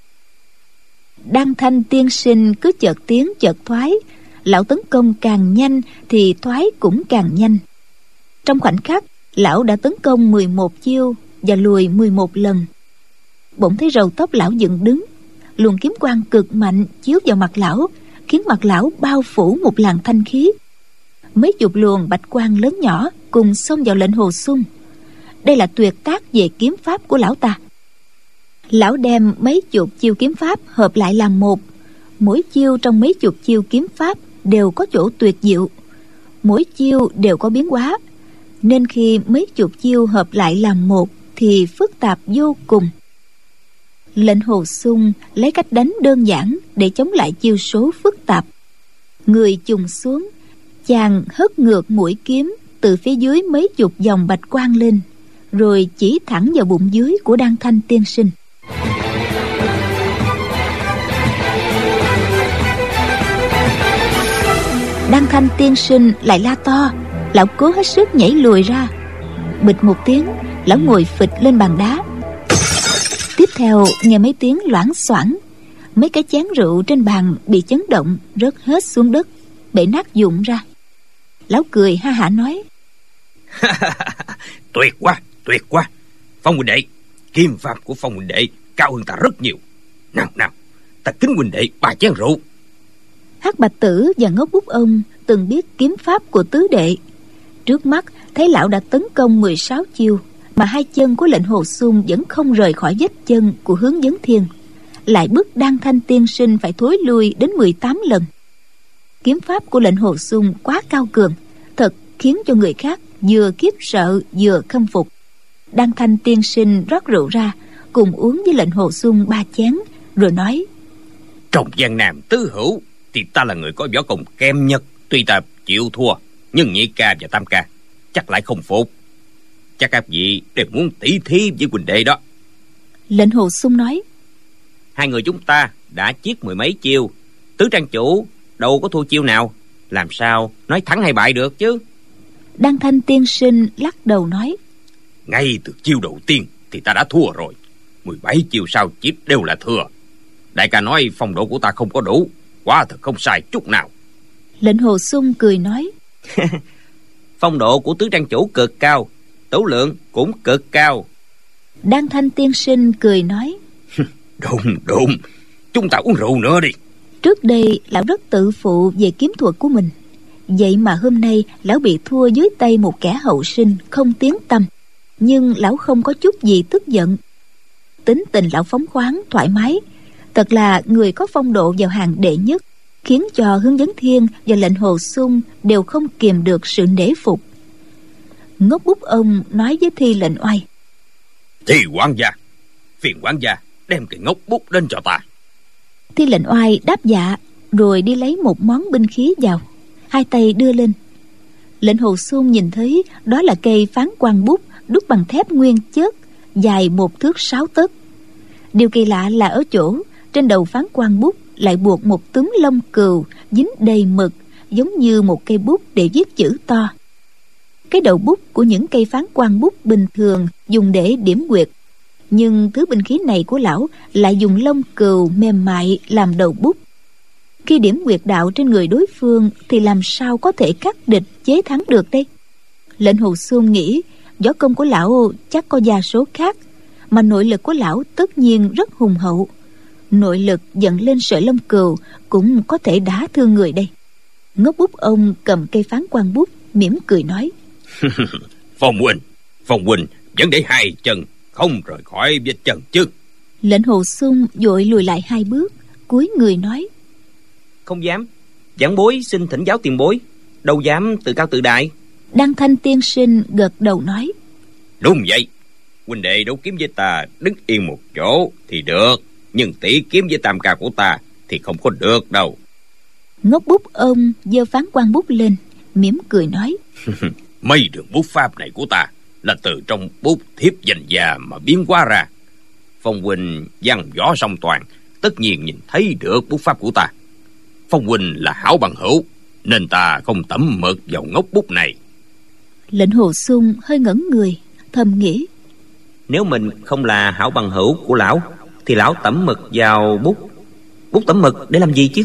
[SPEAKER 2] Đan Thanh tiên sinh cứ chợt tiến chợt thoái, lão tấn công càng nhanh thì thoái cũng càng nhanh. Trong khoảnh khắc, lão đã tấn công mười một chiêu và lùi mười một lần. Bỗng thấy râu tóc lão dựng đứng, luồng kiếm quang cực mạnh chiếu vào mặt lão, khiến mặt lão bao phủ một làn thanh khí. Mấy chục luồng bạch quang lớn nhỏ cùng xông vào lệnh Hồ Xung. Đây là tuyệt tác về kiếm pháp của lão ta. Lão đem mấy chục chiêu kiếm pháp hợp lại làm một. Mỗi chiêu trong mấy chục chiêu kiếm pháp đều có chỗ tuyệt diệu, mỗi chiêu đều có biến hóa, nên khi mấy chục chiêu hợp lại làm một thì phức tạp vô cùng. Lệnh Hồ Xung lấy cách đánh đơn giản để chống lại chiêu số phức tạp. Người chùng xuống, chàng hất ngược mũi kiếm từ phía dưới mấy chục dòng bạch quang lên, rồi chỉ thẳng vào bụng dưới của Đan Thanh tiên sinh. Đan Thanh tiên sinh lại la to, lão cố hết sức nhảy lùi ra. Bịch một tiếng, lão ngồi phịch lên bàn đá. Tiếp theo nghe mấy tiếng loảng xoảng, mấy cái chén rượu trên bàn bị chấn động rớt hết xuống đất, bể nát vụn ra. Lão cười ha hả nói:
[SPEAKER 4] Tuyệt quá, tuyệt quá. Phong huynh đệ, kiếm pháp của Phong huynh đệ cao hơn ta rất nhiều. Nào nào, ta kính huynh đệ ba chén rượu.
[SPEAKER 2] Hắc Bạch Tử và Ngốc Bút Ông từng biết kiếm pháp của tứ đệ. Trước mắt thấy lão đã tấn công mười sáu chiêu, mà hai chân của lệnh Hồ Xung vẫn không rời khỏi vết chân của Hướng Vấn Thiên, lại bức Đan Thanh tiên sinh phải thối lui đến mười tám lần. Kiếm pháp của lệnh Hồ Xung quá cao cường, thật khiến cho người khác vừa khiếp sợ vừa khâm phục. Đan Thanh tiên sinh rót rượu ra, cùng uống với lệnh Hồ Xung ba chén, rồi nói:
[SPEAKER 4] Trong Giang Nam tứ hữu thì ta là người có võ công kém nhất. Tuy ta chịu thua, nhưng nhị ca và tam ca chắc lại không phục. Chắc các vị đều muốn tỉ thí với huynh đệ đó.
[SPEAKER 2] Lệnh Hồ Xung nói:
[SPEAKER 3] Hai người chúng ta đã chiết mười mấy chiêu, tứ trang chủ đâu có thua chiêu nào, làm sao nói thắng hay bại được chứ.
[SPEAKER 2] Đan Thanh tiên sinh lắc đầu nói:
[SPEAKER 4] Ngay từ chiêu đầu tiên thì ta đã thua rồi, mười bảy chiêu sau chiết đều là thừa. Đại ca nói phong độ của ta không có đủ, quả thật không sai chút nào.
[SPEAKER 2] Lệnh Hồ Xung cười nói:
[SPEAKER 3] Phong độ của tứ trang chủ cực cao, tấu lượng cũng cực cao.
[SPEAKER 2] Đan Thanh tiên sinh cười nói:
[SPEAKER 4] Đúng đúng, chúng ta uống rượu nữa đi.
[SPEAKER 2] Trước đây lão rất tự phụ về kiếm thuật của mình, vậy mà hôm nay lão bị thua dưới tay một kẻ hậu sinh không tiếng tăm. Nhưng lão không có chút gì tức giận. Tính tình lão phóng khoáng thoải mái, thật là người có phong độ vào hàng đệ nhất, khiến cho Hướng Vấn Thiên và lệnh Hồ Xung đều không kiềm được sự nể phục. Ngốc Bút ông nói với Thi Lệnh Oai:
[SPEAKER 4] Thi quản gia, phiền quản gia đem cái ngốc bút đến cho ta.
[SPEAKER 2] Thi Lệnh Oai đáp dạ, rồi đi lấy một món binh khí vào, hai tay đưa lên. Lệnh Hồ Xung nhìn thấy đó là cây phán quan bút đúc bằng thép nguyên chất, dài một thước sáu tấc. Điều kỳ lạ là ở chỗ trên đầu phán quan bút lại buộc một túm lông cừu dính đầy mực, giống như một cây bút để viết chữ to. Cái đầu bút của những cây phán quan bút bình thường dùng để điểm quyệt, nhưng thứ binh khí này của lão lại dùng lông cừu mềm mại làm đầu bút. Khi điểm quyệt đạo trên người đối phương thì làm sao có thể khắc địch chế thắng được đây? Lệnh Hồ Xung nghĩ võ công của lão chắc có gia số khác, mà nội lực của lão tất nhiên rất hùng hậu. Nội lực dẫn lên sợi lông cừu cũng có thể đả thương người đây. Ngốc Bút ông cầm cây phán quan bút mỉm cười nói:
[SPEAKER 4] Phong huynh, Phong huynh vẫn để hai chân không rời khỏi vết chân chứ?
[SPEAKER 2] Lệnh Hồ Xung vội lùi lại hai bước, cúi người nói:
[SPEAKER 3] Không dám, giảng bối xin thỉnh giáo tiền bối, đâu dám tự cao tự đại.
[SPEAKER 2] Đan Thanh tiên sinh gật đầu nói:
[SPEAKER 4] Đúng vậy, huynh đệ đấu kiếm với ta đứng yên một chỗ thì được, nhưng tỷ kiếm với tam ca của ta thì không có được đâu.
[SPEAKER 2] Ngốc Bút ông giơ phán quan bút lên, mỉm cười nói:
[SPEAKER 4] Mấy đường bút pháp này của ta là từ trong bút thiếp danh gia mà biến hóa ra. Phong huynh văn võ song toàn, tất nhiên nhìn thấy được bút pháp của ta. Phong huynh là hảo bằng hữu, nên ta không tẩm mực vào ngốc bút này.
[SPEAKER 2] Lệnh Hồ Xung hơi ngẩn người, thầm nghĩ:
[SPEAKER 3] Nếu mình không là hảo bằng hữu của lão thì lão tẩm mực vào bút. Bút tẩm mực để làm gì chứ?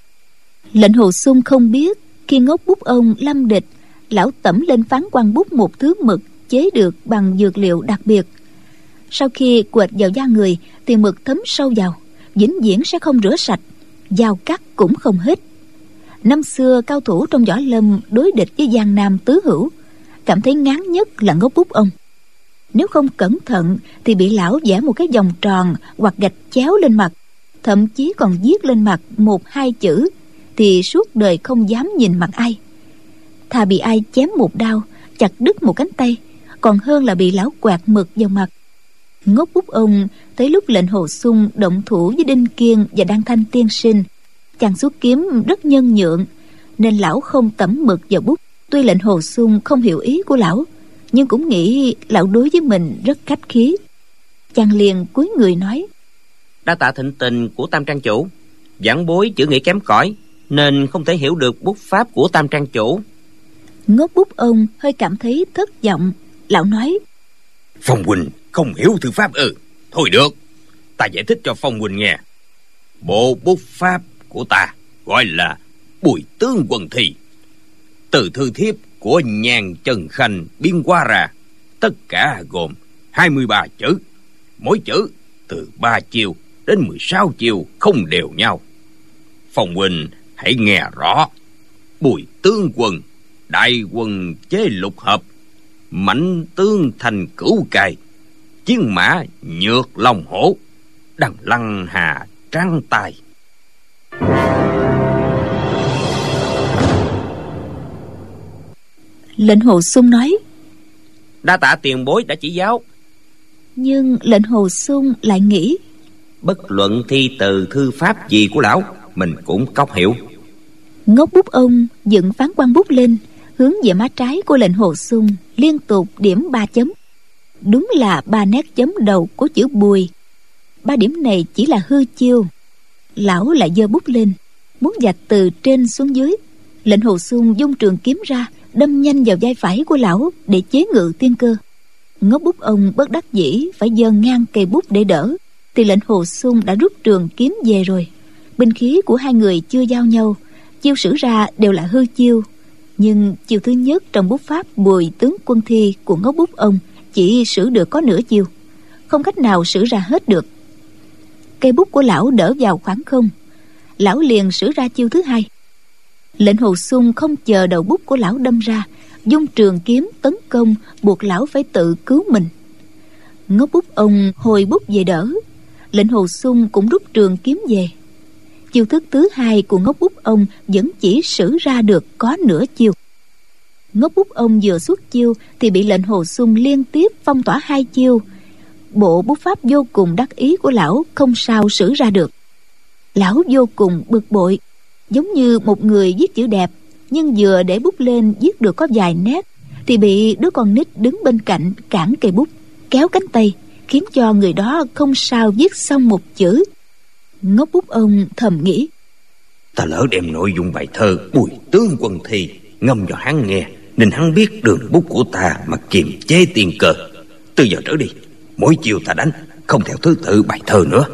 [SPEAKER 2] Lệnh Hồ Xung không biết khi Ngốc Bút ông lâm địch, lão tẩm lên phán quan bút một thứ mực chế được bằng dược liệu đặc biệt. Sau khi quệt vào da người thì mực thấm sâu vào, vĩnh viễn sẽ không rửa sạch, dao cắt cũng không hết. Năm xưa cao thủ trong võ lâm đối địch với Giang Nam tứ hữu, cảm thấy ngán nhất là Ngốc Bút ông. Nếu không cẩn thận thì bị lão vẽ một cái vòng tròn hoặc gạch chéo lên mặt, thậm chí còn viết lên mặt một hai chữ, thì suốt đời không dám nhìn mặt ai. Thà bị ai chém một đao, chặt đứt một cánh tay, còn hơn là bị lão quạt mực vào mặt. Ngốc Bút ông thấy lúc lệnh Hồ Xung động thủ với Đinh Kiên và Đan Thanh tiên sinh, chàng xuất kiếm rất nhân nhượng, nên lão không tẩm mực vào bút. Tuy lệnh Hồ Xung không hiểu ý của lão, nhưng cũng nghĩ lão đối với mình rất khách khí. Chàng liền cúi người nói:
[SPEAKER 3] Đa tạ thịnh tình của Tam Trang chủ, giảng bối chữ nghĩa kém cỏi nên không thể hiểu được bút pháp của Tam Trang chủ.
[SPEAKER 2] Ngốc Bút ông hơi cảm thấy thất vọng, lão nói:
[SPEAKER 4] Phong huynh không hiểu thư pháp ư? Thôi được, ta giải thích cho Phong huynh nghe. Bộ bút pháp của ta gọi là Bùi Tướng Quân Thi, từ thư thiếp của Nhan Chân Khanh biến hóa ra, tất cả gồm hai mươi ba chữ, mỗi chữ từ ba chiều đến mười sáu chiều không đều nhau. Phong huynh hãy nghe rõ: Bùi Tướng Quân, đại quân chế lục hợp, mãnh tướng thành cửu cài, chiến mã nhược long hổ, đằng lăng hà trăng tài.
[SPEAKER 2] Lệnh Hồ Xung nói:
[SPEAKER 3] Đa tạ tiền bối đã chỉ giáo.
[SPEAKER 2] Nhưng lệnh Hồ Xung lại nghĩ:
[SPEAKER 3] Bất luận thi từ thư pháp gì của lão, mình cũng cóc hiểu.
[SPEAKER 2] Ngốc Bút ông dựng phán quan bút lên, hướng về má trái của lệnh Hồ Xung liên tục điểm ba chấm. Đúng là ba nét chấm đầu của chữ Bùi. Ba điểm này chỉ là hư chiêu. Lão lại giơ bút lên, muốn vạch từ trên xuống dưới. Lệnh Hồ Xung dung trường kiếm ra, đâm nhanh vào vai phải của lão để chế ngự tiên cơ. Ngốc Bút ông bất đắc dĩ phải giơ ngang cây bút để đỡ, thì lệnh Hồ Xung đã rút trường kiếm về rồi. Binh khí của hai người chưa giao nhau, chiêu sử ra đều là hư chiêu. Nhưng chiêu thứ nhất trong bút pháp Bùi Tướng Quân Thi của Ngốc Bút ông chỉ sử được có nửa chiêu, không cách nào sử ra hết được. Cây bút của lão đỡ vào khoảng không, lão liền sử ra chiêu thứ hai. Lệnh Hồ Xung không chờ đầu bút của lão đâm ra, dung trường kiếm tấn công, buộc lão phải tự cứu mình. Ngốc bút ông hồi bút về đỡ, Lệnh Hồ Xung cũng rút trường kiếm về. Chiêu thức thứ hai của ngốc bút ông vẫn chỉ sử ra được có nửa chiêu. Ngốc bút ông vừa xuất chiêu thì bị Lệnh Hồ Xung liên tiếp phong tỏa hai chiêu. Bộ bút pháp vô cùng đắc ý của lão không sao sử ra được. Lão vô cùng bực bội, giống như một người viết chữ đẹp, nhưng vừa để bút lên viết được có vài nét thì bị đứa con nít đứng bên cạnh cản cây bút, kéo cánh tay, khiến cho người đó không sao viết xong một chữ. Ngốc bút ông thầm nghĩ:
[SPEAKER 4] Ta lỡ đem nội dung bài thơ Bùi Tướng Quân Thi ngâm cho hắn nghe, nên hắn biết đường bút của ta mà kiềm chế tiên cơ. Từ giờ trở đi, mỗi chiều ta đánh không theo thứ tự bài thơ nữa.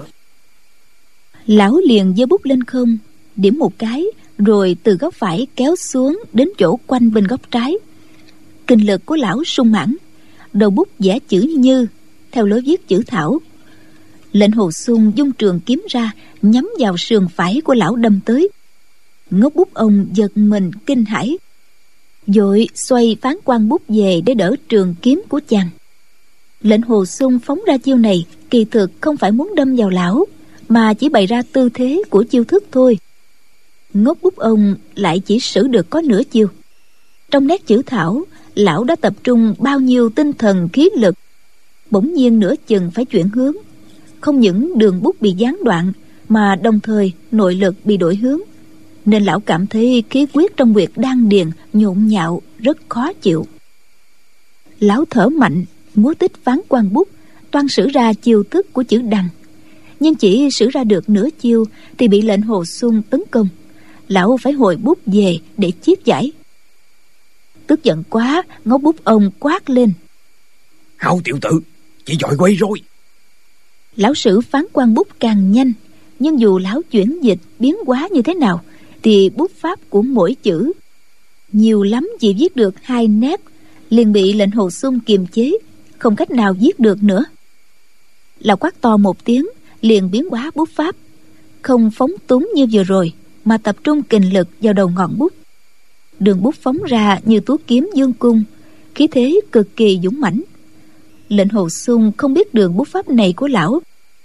[SPEAKER 2] Lão liền giơ bút lên không, điểm một cái, rồi từ góc phải kéo xuống đến chỗ quanh bên góc trái. Kinh lực của lão sung mãn, đầu bút vẽ chữ Như theo lối viết chữ Thảo. Lệnh Hồ Xung dung trường kiếm ra, nhắm vào sườn phải của lão đâm tới. Ngốc bút ông giật mình kinh hãi, vội xoay phán quan bút về để đỡ trường kiếm của chàng. Lệnh Hồ Xung phóng ra chiêu này kỳ thực không phải muốn đâm vào lão, mà chỉ bày ra tư thế của chiêu thức thôi. Ngốc bút ông lại chỉ sử được có nửa chiêu. Trong nét chữ Thảo, lão đã tập trung bao nhiêu tinh thần khí lực, bỗng nhiên nửa chừng phải chuyển hướng. Không những đường bút bị gián đoạn, mà đồng thời nội lực bị đổi hướng, nên lão cảm thấy khí huyết trong huyệt đan điền nhộn nhạo, rất khó chịu. Lão thở mạnh, múa tích phán quan bút, toan sử ra chiêu thức của chữ Đằng, nhưng chỉ sử ra được nửa chiêu thì bị Lệnh Hồ Xung tấn công. Lão phải hồi bút về để chiết giải. Tức giận quá, ngốc bút ông quát lên:
[SPEAKER 4] Hảo tiểu tử, chỉ giỏi quay rồi.
[SPEAKER 2] Lão sử phán quan bút càng nhanh, nhưng dù lão chuyển dịch biến hóa như thế nào thì bút pháp của mỗi chữ nhiều lắm chỉ viết được hai nét, liền bị Lệnh Hồ Xung kiềm chế, không cách nào viết được nữa. Lão quát to một tiếng, liền biến hóa bút pháp, không phóng túng như vừa rồi, mà tập trung kình lực vào đầu ngọn bút. Đường bút phóng ra như tú kiếm dương cung, khí thế cực kỳ dũng mãnh. Lệnh Hồ Xung không biết đường bút pháp này của lão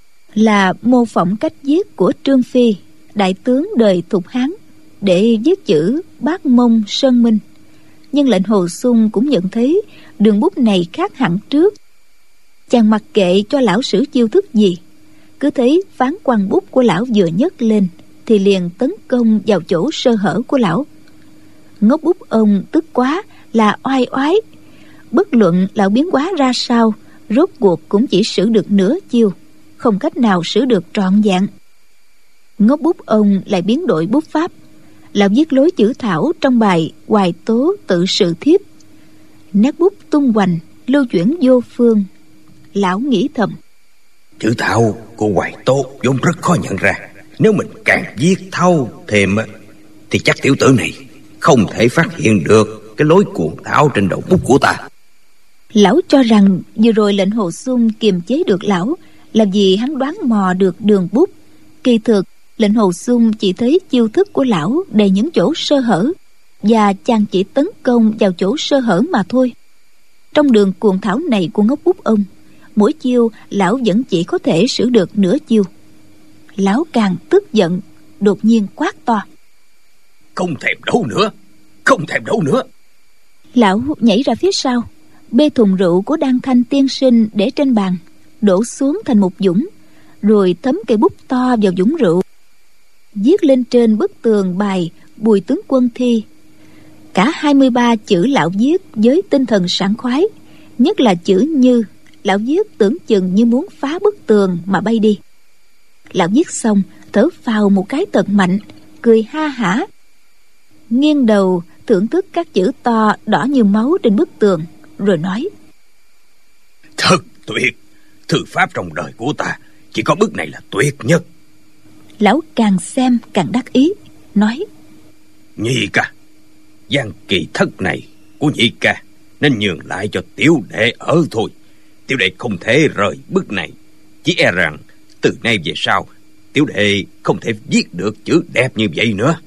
[SPEAKER 2] là mô phỏng cách viết của Trương Phi, đại tướng đời Thục Hán, để viết chữ Bát Mông Sơn Minh. Nhưng Lệnh Hồ Xung cũng nhận thấy đường bút này khác hẳn trước. Chàng mặc kệ cho lão sử chiêu thức gì, cứ thấy phán quan bút của lão vừa nhấc lên thì liền tấn công vào chỗ sơ hở của lão. Ngốc bút ông tức quá là oai oái. Bất luận lão biến hóa ra sao, rốt cuộc cũng chỉ sử được nửa chiêu, không cách nào sử được trọn vẹn. Ngốc bút ông lại biến đổi bút pháp. Lão viết lối chữ Thảo trong bài Hoài Tố Tự Sự Thiếp. Nét bút tung hoành, lưu chuyển vô phương. Lão nghĩ thầm:
[SPEAKER 4] Chữ Thảo của Hoài Tố vốn rất khó nhận ra. Nếu mình càng viết thâu thêm thì chắc tiểu tử này không thể phát hiện được cái lối cuồng thảo trên đầu bút của ta.
[SPEAKER 2] Lão cho rằng vừa rồi Lệnh Hồ Xung kiềm chế được lão là vì hắn đoán mò được đường bút. Kỳ thực Lệnh Hồ Xung chỉ thấy chiêu thức của lão đầy những chỗ sơ hở, và chàng chỉ tấn công vào chỗ sơ hở mà thôi. Trong đường cuồng thảo này của ngốc bút ông, mỗi chiêu lão vẫn chỉ có thể sử được nửa chiêu. Lão càng tức giận, đột nhiên quát to:
[SPEAKER 4] Không thèm đấu nữa, không thèm đấu nữa.
[SPEAKER 2] Lão nhảy ra phía sau, bê thùng rượu của Đan Thanh tiên sinh để trên bàn, đổ xuống thành một dũng, rồi thấm cây bút to vào dũng rượu, viết lên trên bức tường bài Bùi Tướng Quân Thi. Cả hai mươi ba chữ lão viết với tinh thần sảng khoái, nhất là chữ Như. Lão viết tưởng chừng như muốn phá bức tường mà bay đi. Lão viết xong thở phào một cái thật mạnh, cười ha hả, nghiêng đầu thưởng thức các chữ to đỏ như máu trên bức tường, rồi nói:
[SPEAKER 4] Thật tuyệt, thư pháp trong đời của ta chỉ có bức này là tuyệt nhất.
[SPEAKER 2] Lão càng xem càng đắc ý, nói:
[SPEAKER 4] Nhị ca, gian kỳ thất này của nhị ca nên nhường lại cho tiểu đệ ở thôi. tiểu đệ không thể rời bước này. Chỉ e rằng từ nay về sau tiểu đệ không thể viết được chữ đẹp như vậy nữa.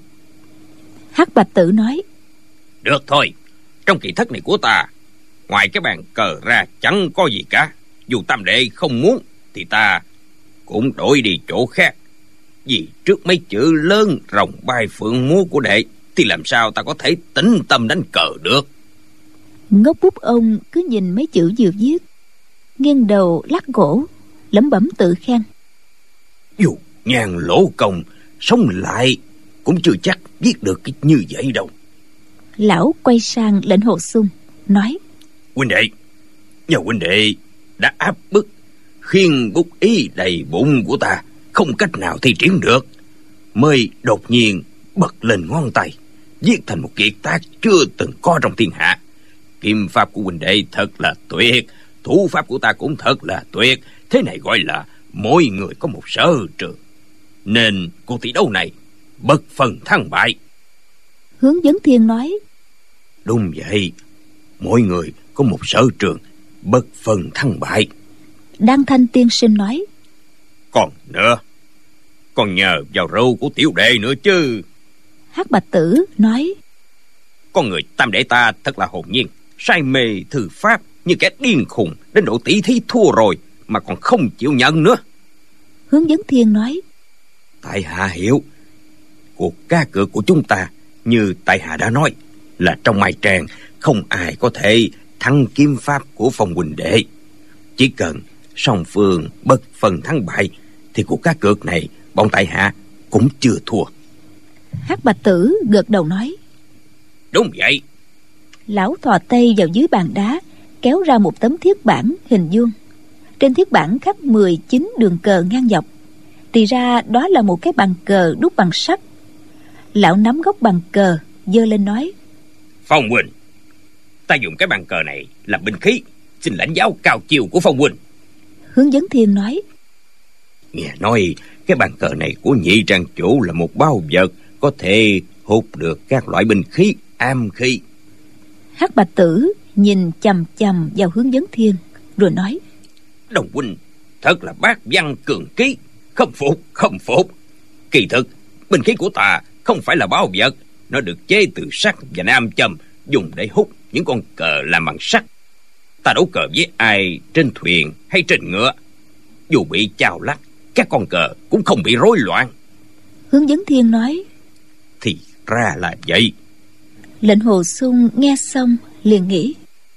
[SPEAKER 2] Hắc Bạch Tử nói:
[SPEAKER 4] Được thôi, trong kỳ thất này của ta, ngoài cái bàn cờ ra chẳng có gì cả. Dù tam đệ không muốn thì ta cũng đổi đi chỗ khác. Vì trước mấy chữ lớn rồng bay phượng múa của đệ thì làm sao ta có thể tĩnh tâm đánh cờ được.
[SPEAKER 2] Ngốc bút ông cứ nhìn mấy chữ vừa viết, nghiêng đầu lắc gỗ, lẩm bẩm tự khen:
[SPEAKER 4] Dù nhàn lỗ công sống lại cũng chưa chắc viết được cái như vậy đâu.
[SPEAKER 2] Lão quay sang Lệnh Hồ Xung nói:
[SPEAKER 4] Huynh đệ, nhờ huynh đệ đã áp bức khiến bút ý đầy bụng của ta không cách nào thi triển được, mới đột nhiên bật lên ngón tay viết thành một kiệt tác chưa từng có trong thiên hạ. Kiếm pháp của huynh đệ thật là tuyệt, thủ pháp của ta cũng thật là tuyệt. Thế này gọi là mỗi người có một sở trường, nên cuộc tỷ đấu này bất phần thắng bại.
[SPEAKER 2] Hướng Vấn Thiên nói:
[SPEAKER 4] Đúng vậy, mỗi người có một sở trường, bất phần thắng bại.
[SPEAKER 2] Đăng Thanh tiên sinh nói:
[SPEAKER 4] Còn nữa, còn nhờ vào râu của tiểu đệ nữa chứ.
[SPEAKER 2] Hắc Bạch Tử nói:
[SPEAKER 4] Con người tam đệ ta thật là hồn nhiên, say mê thư pháp như kẻ điên khùng, đến độ tỷ thí thua rồi mà còn không chịu nhận nữa.
[SPEAKER 2] Hướng Vấn Thiên nói:
[SPEAKER 4] Tại hạ hiểu, cuộc cá cược của chúng ta như tại hạ đã nói là trong mai tràng không ai có thể thắng kiếm pháp của Phong huynh đệ. Chỉ cần song phương bất phần thắng bại thì cuộc cá cược này bọn tại hạ cũng chưa thua.
[SPEAKER 2] Hắc Bạch Tử gật đầu nói:
[SPEAKER 4] Đúng vậy.
[SPEAKER 2] Lão thò tay vào dưới bàn đá, kéo ra một tấm thiết bản hình vuông. Trên thiết bản khắc mười chín đường cờ ngang dọc, thì ra đó là một cái bàn cờ đúc bằng sắt. Lão nắm góc bàn cờ giơ lên nói:
[SPEAKER 4] Phong huynh, ta dùng cái bàn cờ này làm binh khí, xin lãnh giáo cao chiều của Phong huynh.
[SPEAKER 2] Hướng Vấn Thiên nói:
[SPEAKER 4] Nghe nói cái bàn cờ này của nhị trang chủ là một báu vật có thể hút được các loại binh khí, am khí.
[SPEAKER 2] Hắc Bạch Tử nhìn chằm chằm vào Hướng Vấn Thiên rồi nói:
[SPEAKER 4] Đồng huynh thật là bác văn cường ký, không phục không phục. Kỳ thực binh khí của ta không phải là báu vật, nó được chế từ sắt và nam châm, dùng để hút những con cờ làm bằng sắt. Ta đấu cờ với ai trên thuyền hay trên ngựa, dù bị chao lắc, các con cờ cũng không bị rối loạn.
[SPEAKER 2] Hướng Vấn Thiên nói:
[SPEAKER 4] Thì ra là vậy.
[SPEAKER 2] Lệnh Hồ Xung nghe xong liền nghĩ: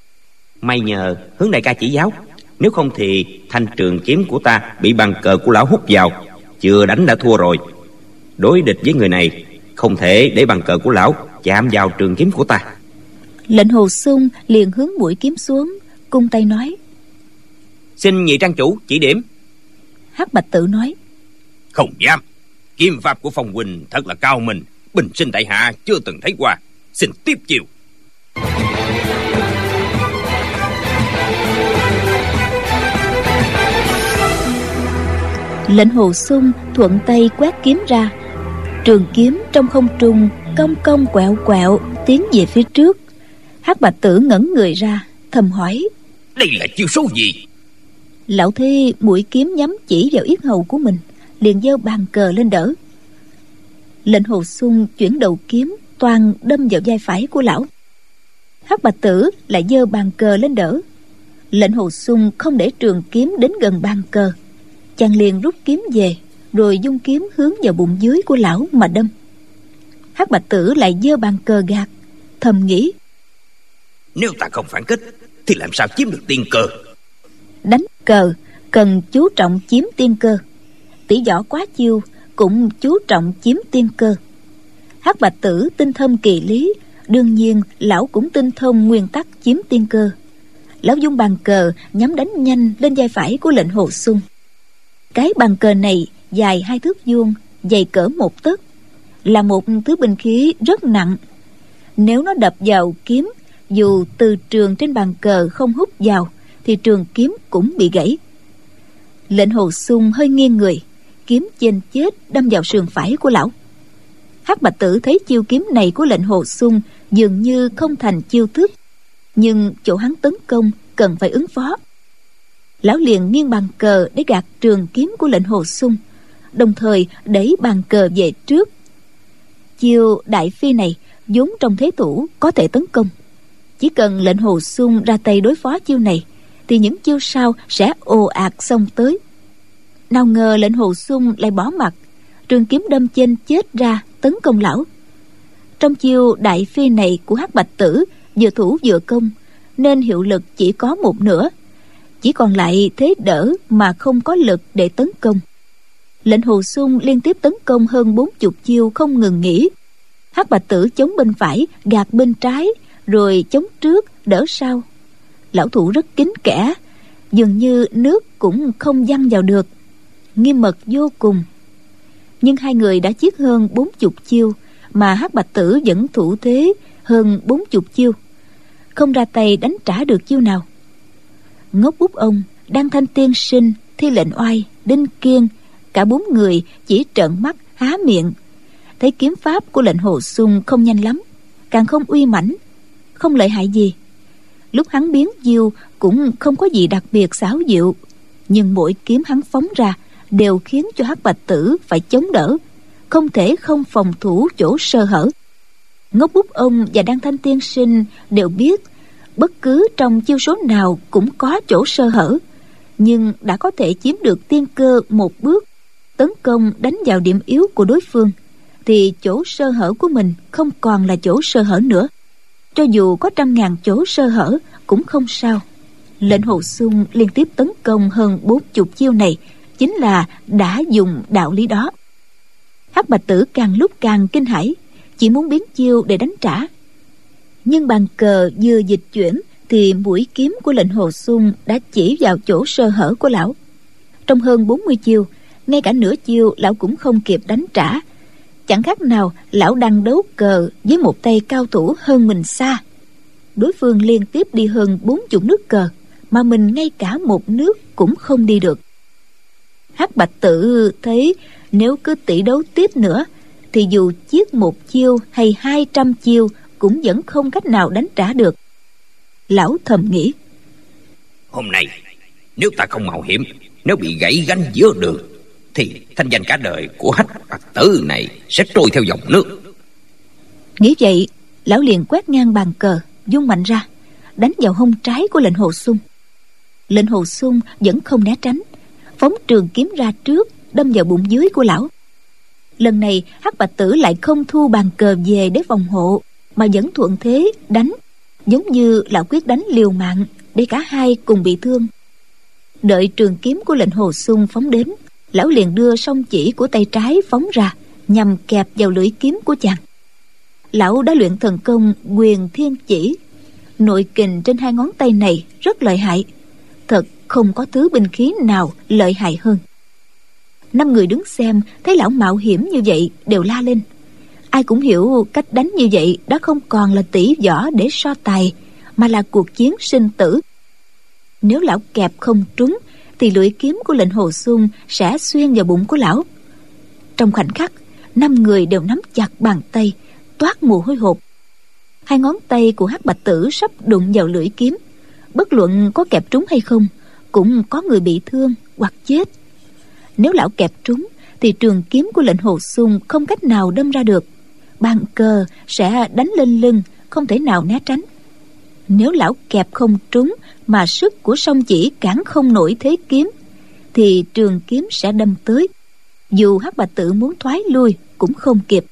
[SPEAKER 3] May nhờ Hướng đại ca chỉ giáo, nếu không thì thanh trường kiếm của ta bị bàn cờ của lão hút vào, chưa đánh đã thua rồi. Đối địch với người này không thể để bàn cờ của lão chạm vào trường kiếm của ta.
[SPEAKER 2] Lệnh Hồ Xung liền hướng mũi kiếm xuống, cung tay nói:
[SPEAKER 3] Xin nhị trang chủ chỉ điểm.
[SPEAKER 2] Hắc Bạch Tử nói:
[SPEAKER 4] Không dám, kiếm pháp của Phong huynh thật là cao minh, bình sinh tại hạ chưa từng thấy qua. Xin tiếp chiều.
[SPEAKER 2] Lệnh Hồ Xung thuận tay quét kiếm ra, trường kiếm trong không trung cong cong quẹo quẹo tiến về phía trước. Hắc Bạch Tử ngẩn người ra, thầm hỏi:
[SPEAKER 4] Đây là chiêu số gì?
[SPEAKER 2] Lão Thi mũi kiếm nhắm chỉ vào yết hầu của mình, liền giơ bàn cờ lên đỡ. Lệnh Hồ Xung chuyển đầu kiếm toàn đâm vào vai phải của lão. Hắc Bạch Tử lại giơ bàn cờ lên đỡ. Lệnh Hồ Xung không để trường kiếm đến gần bàn cờ, chàng liền rút kiếm về, rồi dung kiếm hướng vào bụng dưới của lão mà đâm. Hắc Bạch Tử lại giơ bàn cờ gạt, thầm nghĩ:
[SPEAKER 4] Nếu ta không phản kích thì làm sao chiếm được tiên cơ?
[SPEAKER 2] Đánh cờ cần chú trọng chiếm tiên cơ, tỷ võ quá chiêu cũng chú trọng chiếm tiên cơ. Hắc Bạch Tử tinh thông kỳ lý, đương nhiên lão cũng tinh thông nguyên tắc chiếm tiên cơ. Lão dung bàn cờ nhắm đánh nhanh lên vai phải của Lệnh Hồ Xung. Cái bàn cờ này dài hai thước vuông, dày cỡ một tấc, là một thứ binh khí rất nặng. Nếu nó đập vào kiếm, dù từ trường trên bàn cờ không hút vào thì trường kiếm cũng bị gãy. Lệnh Hồ Xung hơi nghiêng người, kiếm chênh chết đâm vào sườn phải của lão. Hắc Bạch Tử thấy chiêu kiếm này của Lệnh Hồ Xung dường như không thành chiêu thức, nhưng chỗ hắn tấn công cần phải ứng phó. Lão liền nghiêng bàn cờ để gạt trường kiếm của lệnh Hồ Xung, đồng thời đẩy bàn cờ về trước. Chiêu đại phi này vốn trong thế thủ có thể tấn công, chỉ cần lệnh Hồ Xung ra tay đối phó chiêu này thì những chiêu sau sẽ ồ ạt xông tới. Nào ngờ lệnh Hồ Xung lại bỏ mặc, trường kiếm đâm chênh chết ra tấn công lão. Trong chiêu đại phi này của Hắc Bạch Tử vừa thủ vừa công, nên hiệu lực chỉ có một nửa, chỉ còn lại thế đỡ mà không có lực để tấn công. Lệnh Hồ Xung liên tiếp tấn công hơn bốn chục chiêu không ngừng nghỉ. Hắc Bạch Tử chống bên phải, gạt bên trái, rồi chống trước đỡ sau. Lão thủ rất kín kẽ, dường như nước cũng không văng vào được, nghiêm mật vô cùng. Nhưng hai người đã chiết hơn bốn chục chiêu, mà Hắc Bạch Tử vẫn thủ thế hơn bốn chục chiêu, không ra tay đánh trả được chiêu nào. Ngốc Bút Ông, Đan Thanh Tiên Sinh, Thi Lệnh Oai, Đinh Kiên, cả bốn người chỉ trợn mắt há miệng. Thấy kiếm pháp của lệnh Hồ Xung không nhanh lắm, càng không uy mãnh, không lợi hại gì. Lúc hắn biến diêu cũng không có gì đặc biệt xảo diệu, nhưng mỗi kiếm hắn phóng ra đều khiến cho Hắc Bạch Tử phải chống đỡ, không thể không phòng thủ chỗ sơ hở. Ngốc Bút Ông và Đan Thanh Tiên Sinh đều biết bất cứ trong chiêu số nào cũng có chỗ sơ hở, nhưng đã có thể chiếm được tiên cơ một bước, tấn công đánh vào điểm yếu của đối phương, thì chỗ sơ hở của mình không còn là chỗ sơ hở nữa. Cho dù có trăm ngàn chỗ sơ hở cũng không sao. Lệnh Hồ Xung liên tiếp tấn công hơn bốn chục chiêu này chính là đã dùng đạo lý đó. Hắc Bạch Tử càng lúc càng kinh hãi, chỉ muốn biến chiêu để đánh trả. Nhưng bàn cờ vừa dịch chuyển thì mũi kiếm của lệnh Hồ Xung đã chỉ vào chỗ sơ hở của lão. Trong hơn bốn mươi chiêu, ngay cả nửa chiêu lão cũng không kịp đánh trả. Chẳng khác nào lão đang đấu cờ với một tay cao thủ hơn mình xa. Đối phương liên tiếp đi hơn bốn chục nước cờ, mà mình ngay cả một nước cũng không đi được. Hắc Bạch Tử thấy nếu cứ tỷ đấu tiếp nữa thì dù chiết một chiêu hay hai trăm chiêu cũng vẫn không cách nào đánh trả được. Lão thầm nghĩ,
[SPEAKER 4] hôm nay nếu ta không mạo hiểm, nếu bị gãy gánh giữa đường, thì thanh danh cả đời của Hắc Bạch Tử này sẽ trôi theo dòng nước.
[SPEAKER 2] Nghĩ vậy, lão liền quét ngang bàn cờ, vung mạnh ra, đánh vào hông trái của lệnh Hồ Xung. Lệnh Hồ Xung vẫn không né tránh, phóng trường kiếm ra trước, đâm vào bụng dưới của lão. Lần này Hắc Bạch Tử lại không thu bàn cờ về để phòng hộ, mà vẫn thuận thế đánh, giống như lão quyết đánh liều mạng để cả hai cùng bị thương. Đợi trường kiếm của lệnh Hồ Xung phóng đến, lão liền đưa song chỉ của tay trái phóng ra, nhằm kẹp vào lưỡi kiếm của chàng. Lão đã luyện thần công Quyền Thiên Chỉ, nội kình trên hai ngón tay này rất lợi hại, thật không có thứ binh khí nào lợi hại hơn. Năm người đứng xem thấy lão mạo hiểm như vậy đều la lên. Ai cũng hiểu cách đánh như vậy đã không còn là tỷ võ để so tài, mà là cuộc chiến sinh tử. Nếu lão kẹp không trúng thì lưỡi kiếm của lệnh Hồ Xung sẽ xuyên vào bụng của lão. Trong khoảnh khắc, năm người đều nắm chặt bàn tay, toát mồ hôi hột. Hai ngón tay của Hắc Bạch Tử sắp đụng vào lưỡi kiếm, bất luận có kẹp trúng hay không cũng có người bị thương hoặc chết. Nếu lão kẹp trúng thì trường kiếm của lệnh Hồ Xung không cách nào đâm ra được, bàn cờ sẽ đánh lên lưng, không thể nào né tránh. Nếu lão kẹp không trúng mà sức của song chỉ cản không nổi thế kiếm thì trường kiếm sẽ đâm tới, dù Hắc Bạch Tử muốn thoái lui cũng không kịp.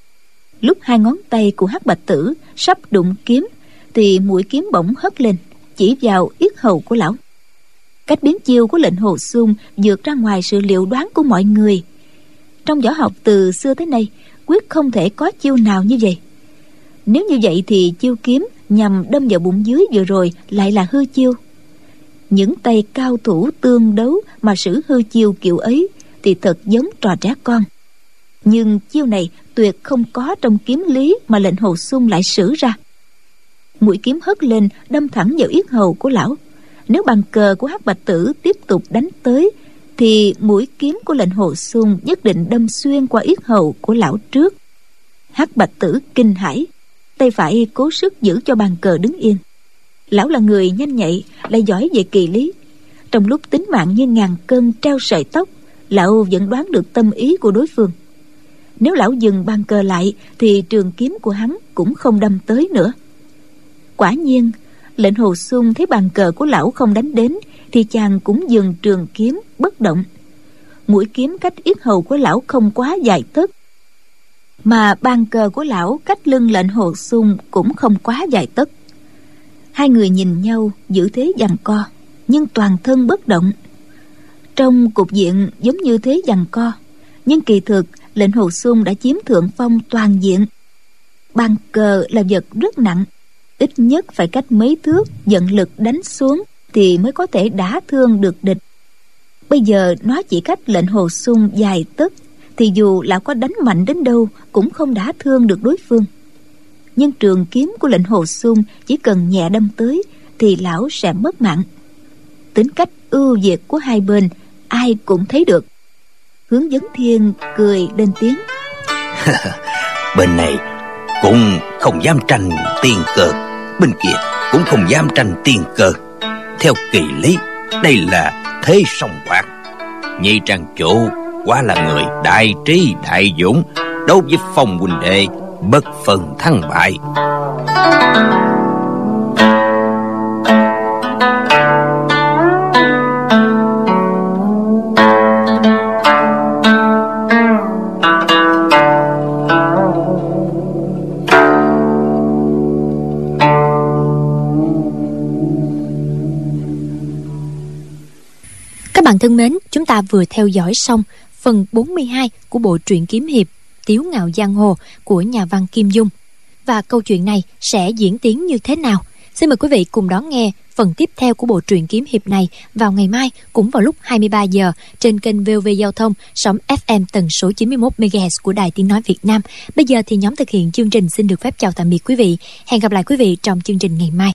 [SPEAKER 2] Lúc hai ngón tay của Hắc Bạch Tử sắp đụng kiếm thì mũi kiếm bỗng hất lên, chỉ vào yết hầu của lão. Cách biến chiêu của lệnh Hồ Xung vượt ra ngoài sự liệu đoán của mọi người. Trong võ học từ xưa tới nay, quyết không thể có chiêu nào như vậy. Nếu như vậy thì chiêu kiếm nhằm đâm vào bụng dưới vừa rồi lại là hư chiêu. Những tay cao thủ tương đấu mà sử hư chiêu kiểu ấy thì thật giống trò trẻ con. Nhưng chiêu này tuyệt không có trong kiếm lý mà lệnh Hồ Xung lại sử ra. Mũi kiếm hất lên đâm thẳng vào yết hầu của lão. Nếu bàn cờ của Hắc Bạch Tử tiếp tục đánh tới thì mũi kiếm của lệnh Hồ Xung nhất định đâm xuyên qua yết hầu của lão trước. Hắc Bạch Tử kinh hãi, tay phải cố sức giữ cho bàn cờ đứng yên. Lão là người nhanh nhạy, lại giỏi về kỳ lý, Trong lúc tính mạng như ngàn cân treo sợi tóc, lão vẫn đoán được tâm ý của đối phương. Nếu lão dừng bàn cờ lại thì trường kiếm của hắn cũng không đâm tới nữa. Quả nhiên, lệnh Hồ Xuân thấy bàn cờ của lão không đánh đến thì chàng cũng dừng trường kiếm bất động. Mũi kiếm cách yết hầu của lão không quá dài tấc, mà bàn cờ của lão cách lưng lệnh Hồ Xuân cũng không quá dài tấc. Hai người nhìn nhau giữ thế giằng co, nhưng toàn thân bất động. Trong cục diện giống như thế giằng co, nhưng kỳ thực lệnh Hồ Xuân đã chiếm thượng phong toàn diện. Bàn cờ là vật rất nặng, ít nhất phải cách mấy thước dẫn lực đánh xuống thì mới có thể đả thương được địch. Bây giờ nó chỉ cách lệnh Hồ Xuân dài tấc, thì dù lão có đánh mạnh đến đâu cũng không đả thương được đối phương. Nhưng trường kiếm của lệnh Hồ Xuân chỉ cần nhẹ đâm tới thì lão sẽ mất mạng. Tính cách ưu việt của hai bên ai cũng thấy được. Hướng Vấn Thiên cười lên tiếng.
[SPEAKER 4] Bên này cũng không dám tranh tiền cờ, bên kia cũng không dám tranh tiền cờ. Theo kỳ lý, đây là thế song quạt. Nhị Trang chủ quả là người đại trí đại dũng, đấu với Phong huynh đệ bất phân thắng bại.
[SPEAKER 1] Các bạn thân mến, chúng ta vừa theo dõi xong phần bốn mươi hai của bộ truyện kiếm hiệp Tiếu Ngạo Giang Hồ của nhà văn Kim Dung. Và câu chuyện này sẽ diễn tiến như thế nào? Xin mời quý vị cùng đón nghe phần tiếp theo của bộ truyện kiếm hiệp này vào ngày mai cũng vào lúc hai mươi ba giờ trên kênh vê o vê Giao thông sóng ép em tần số chín mươi mốt mê ga héc của Đài Tiếng Nói Việt Nam. Bây giờ thì nhóm thực hiện chương trình xin được phép chào tạm biệt quý vị. Hẹn gặp lại quý vị trong chương trình ngày mai.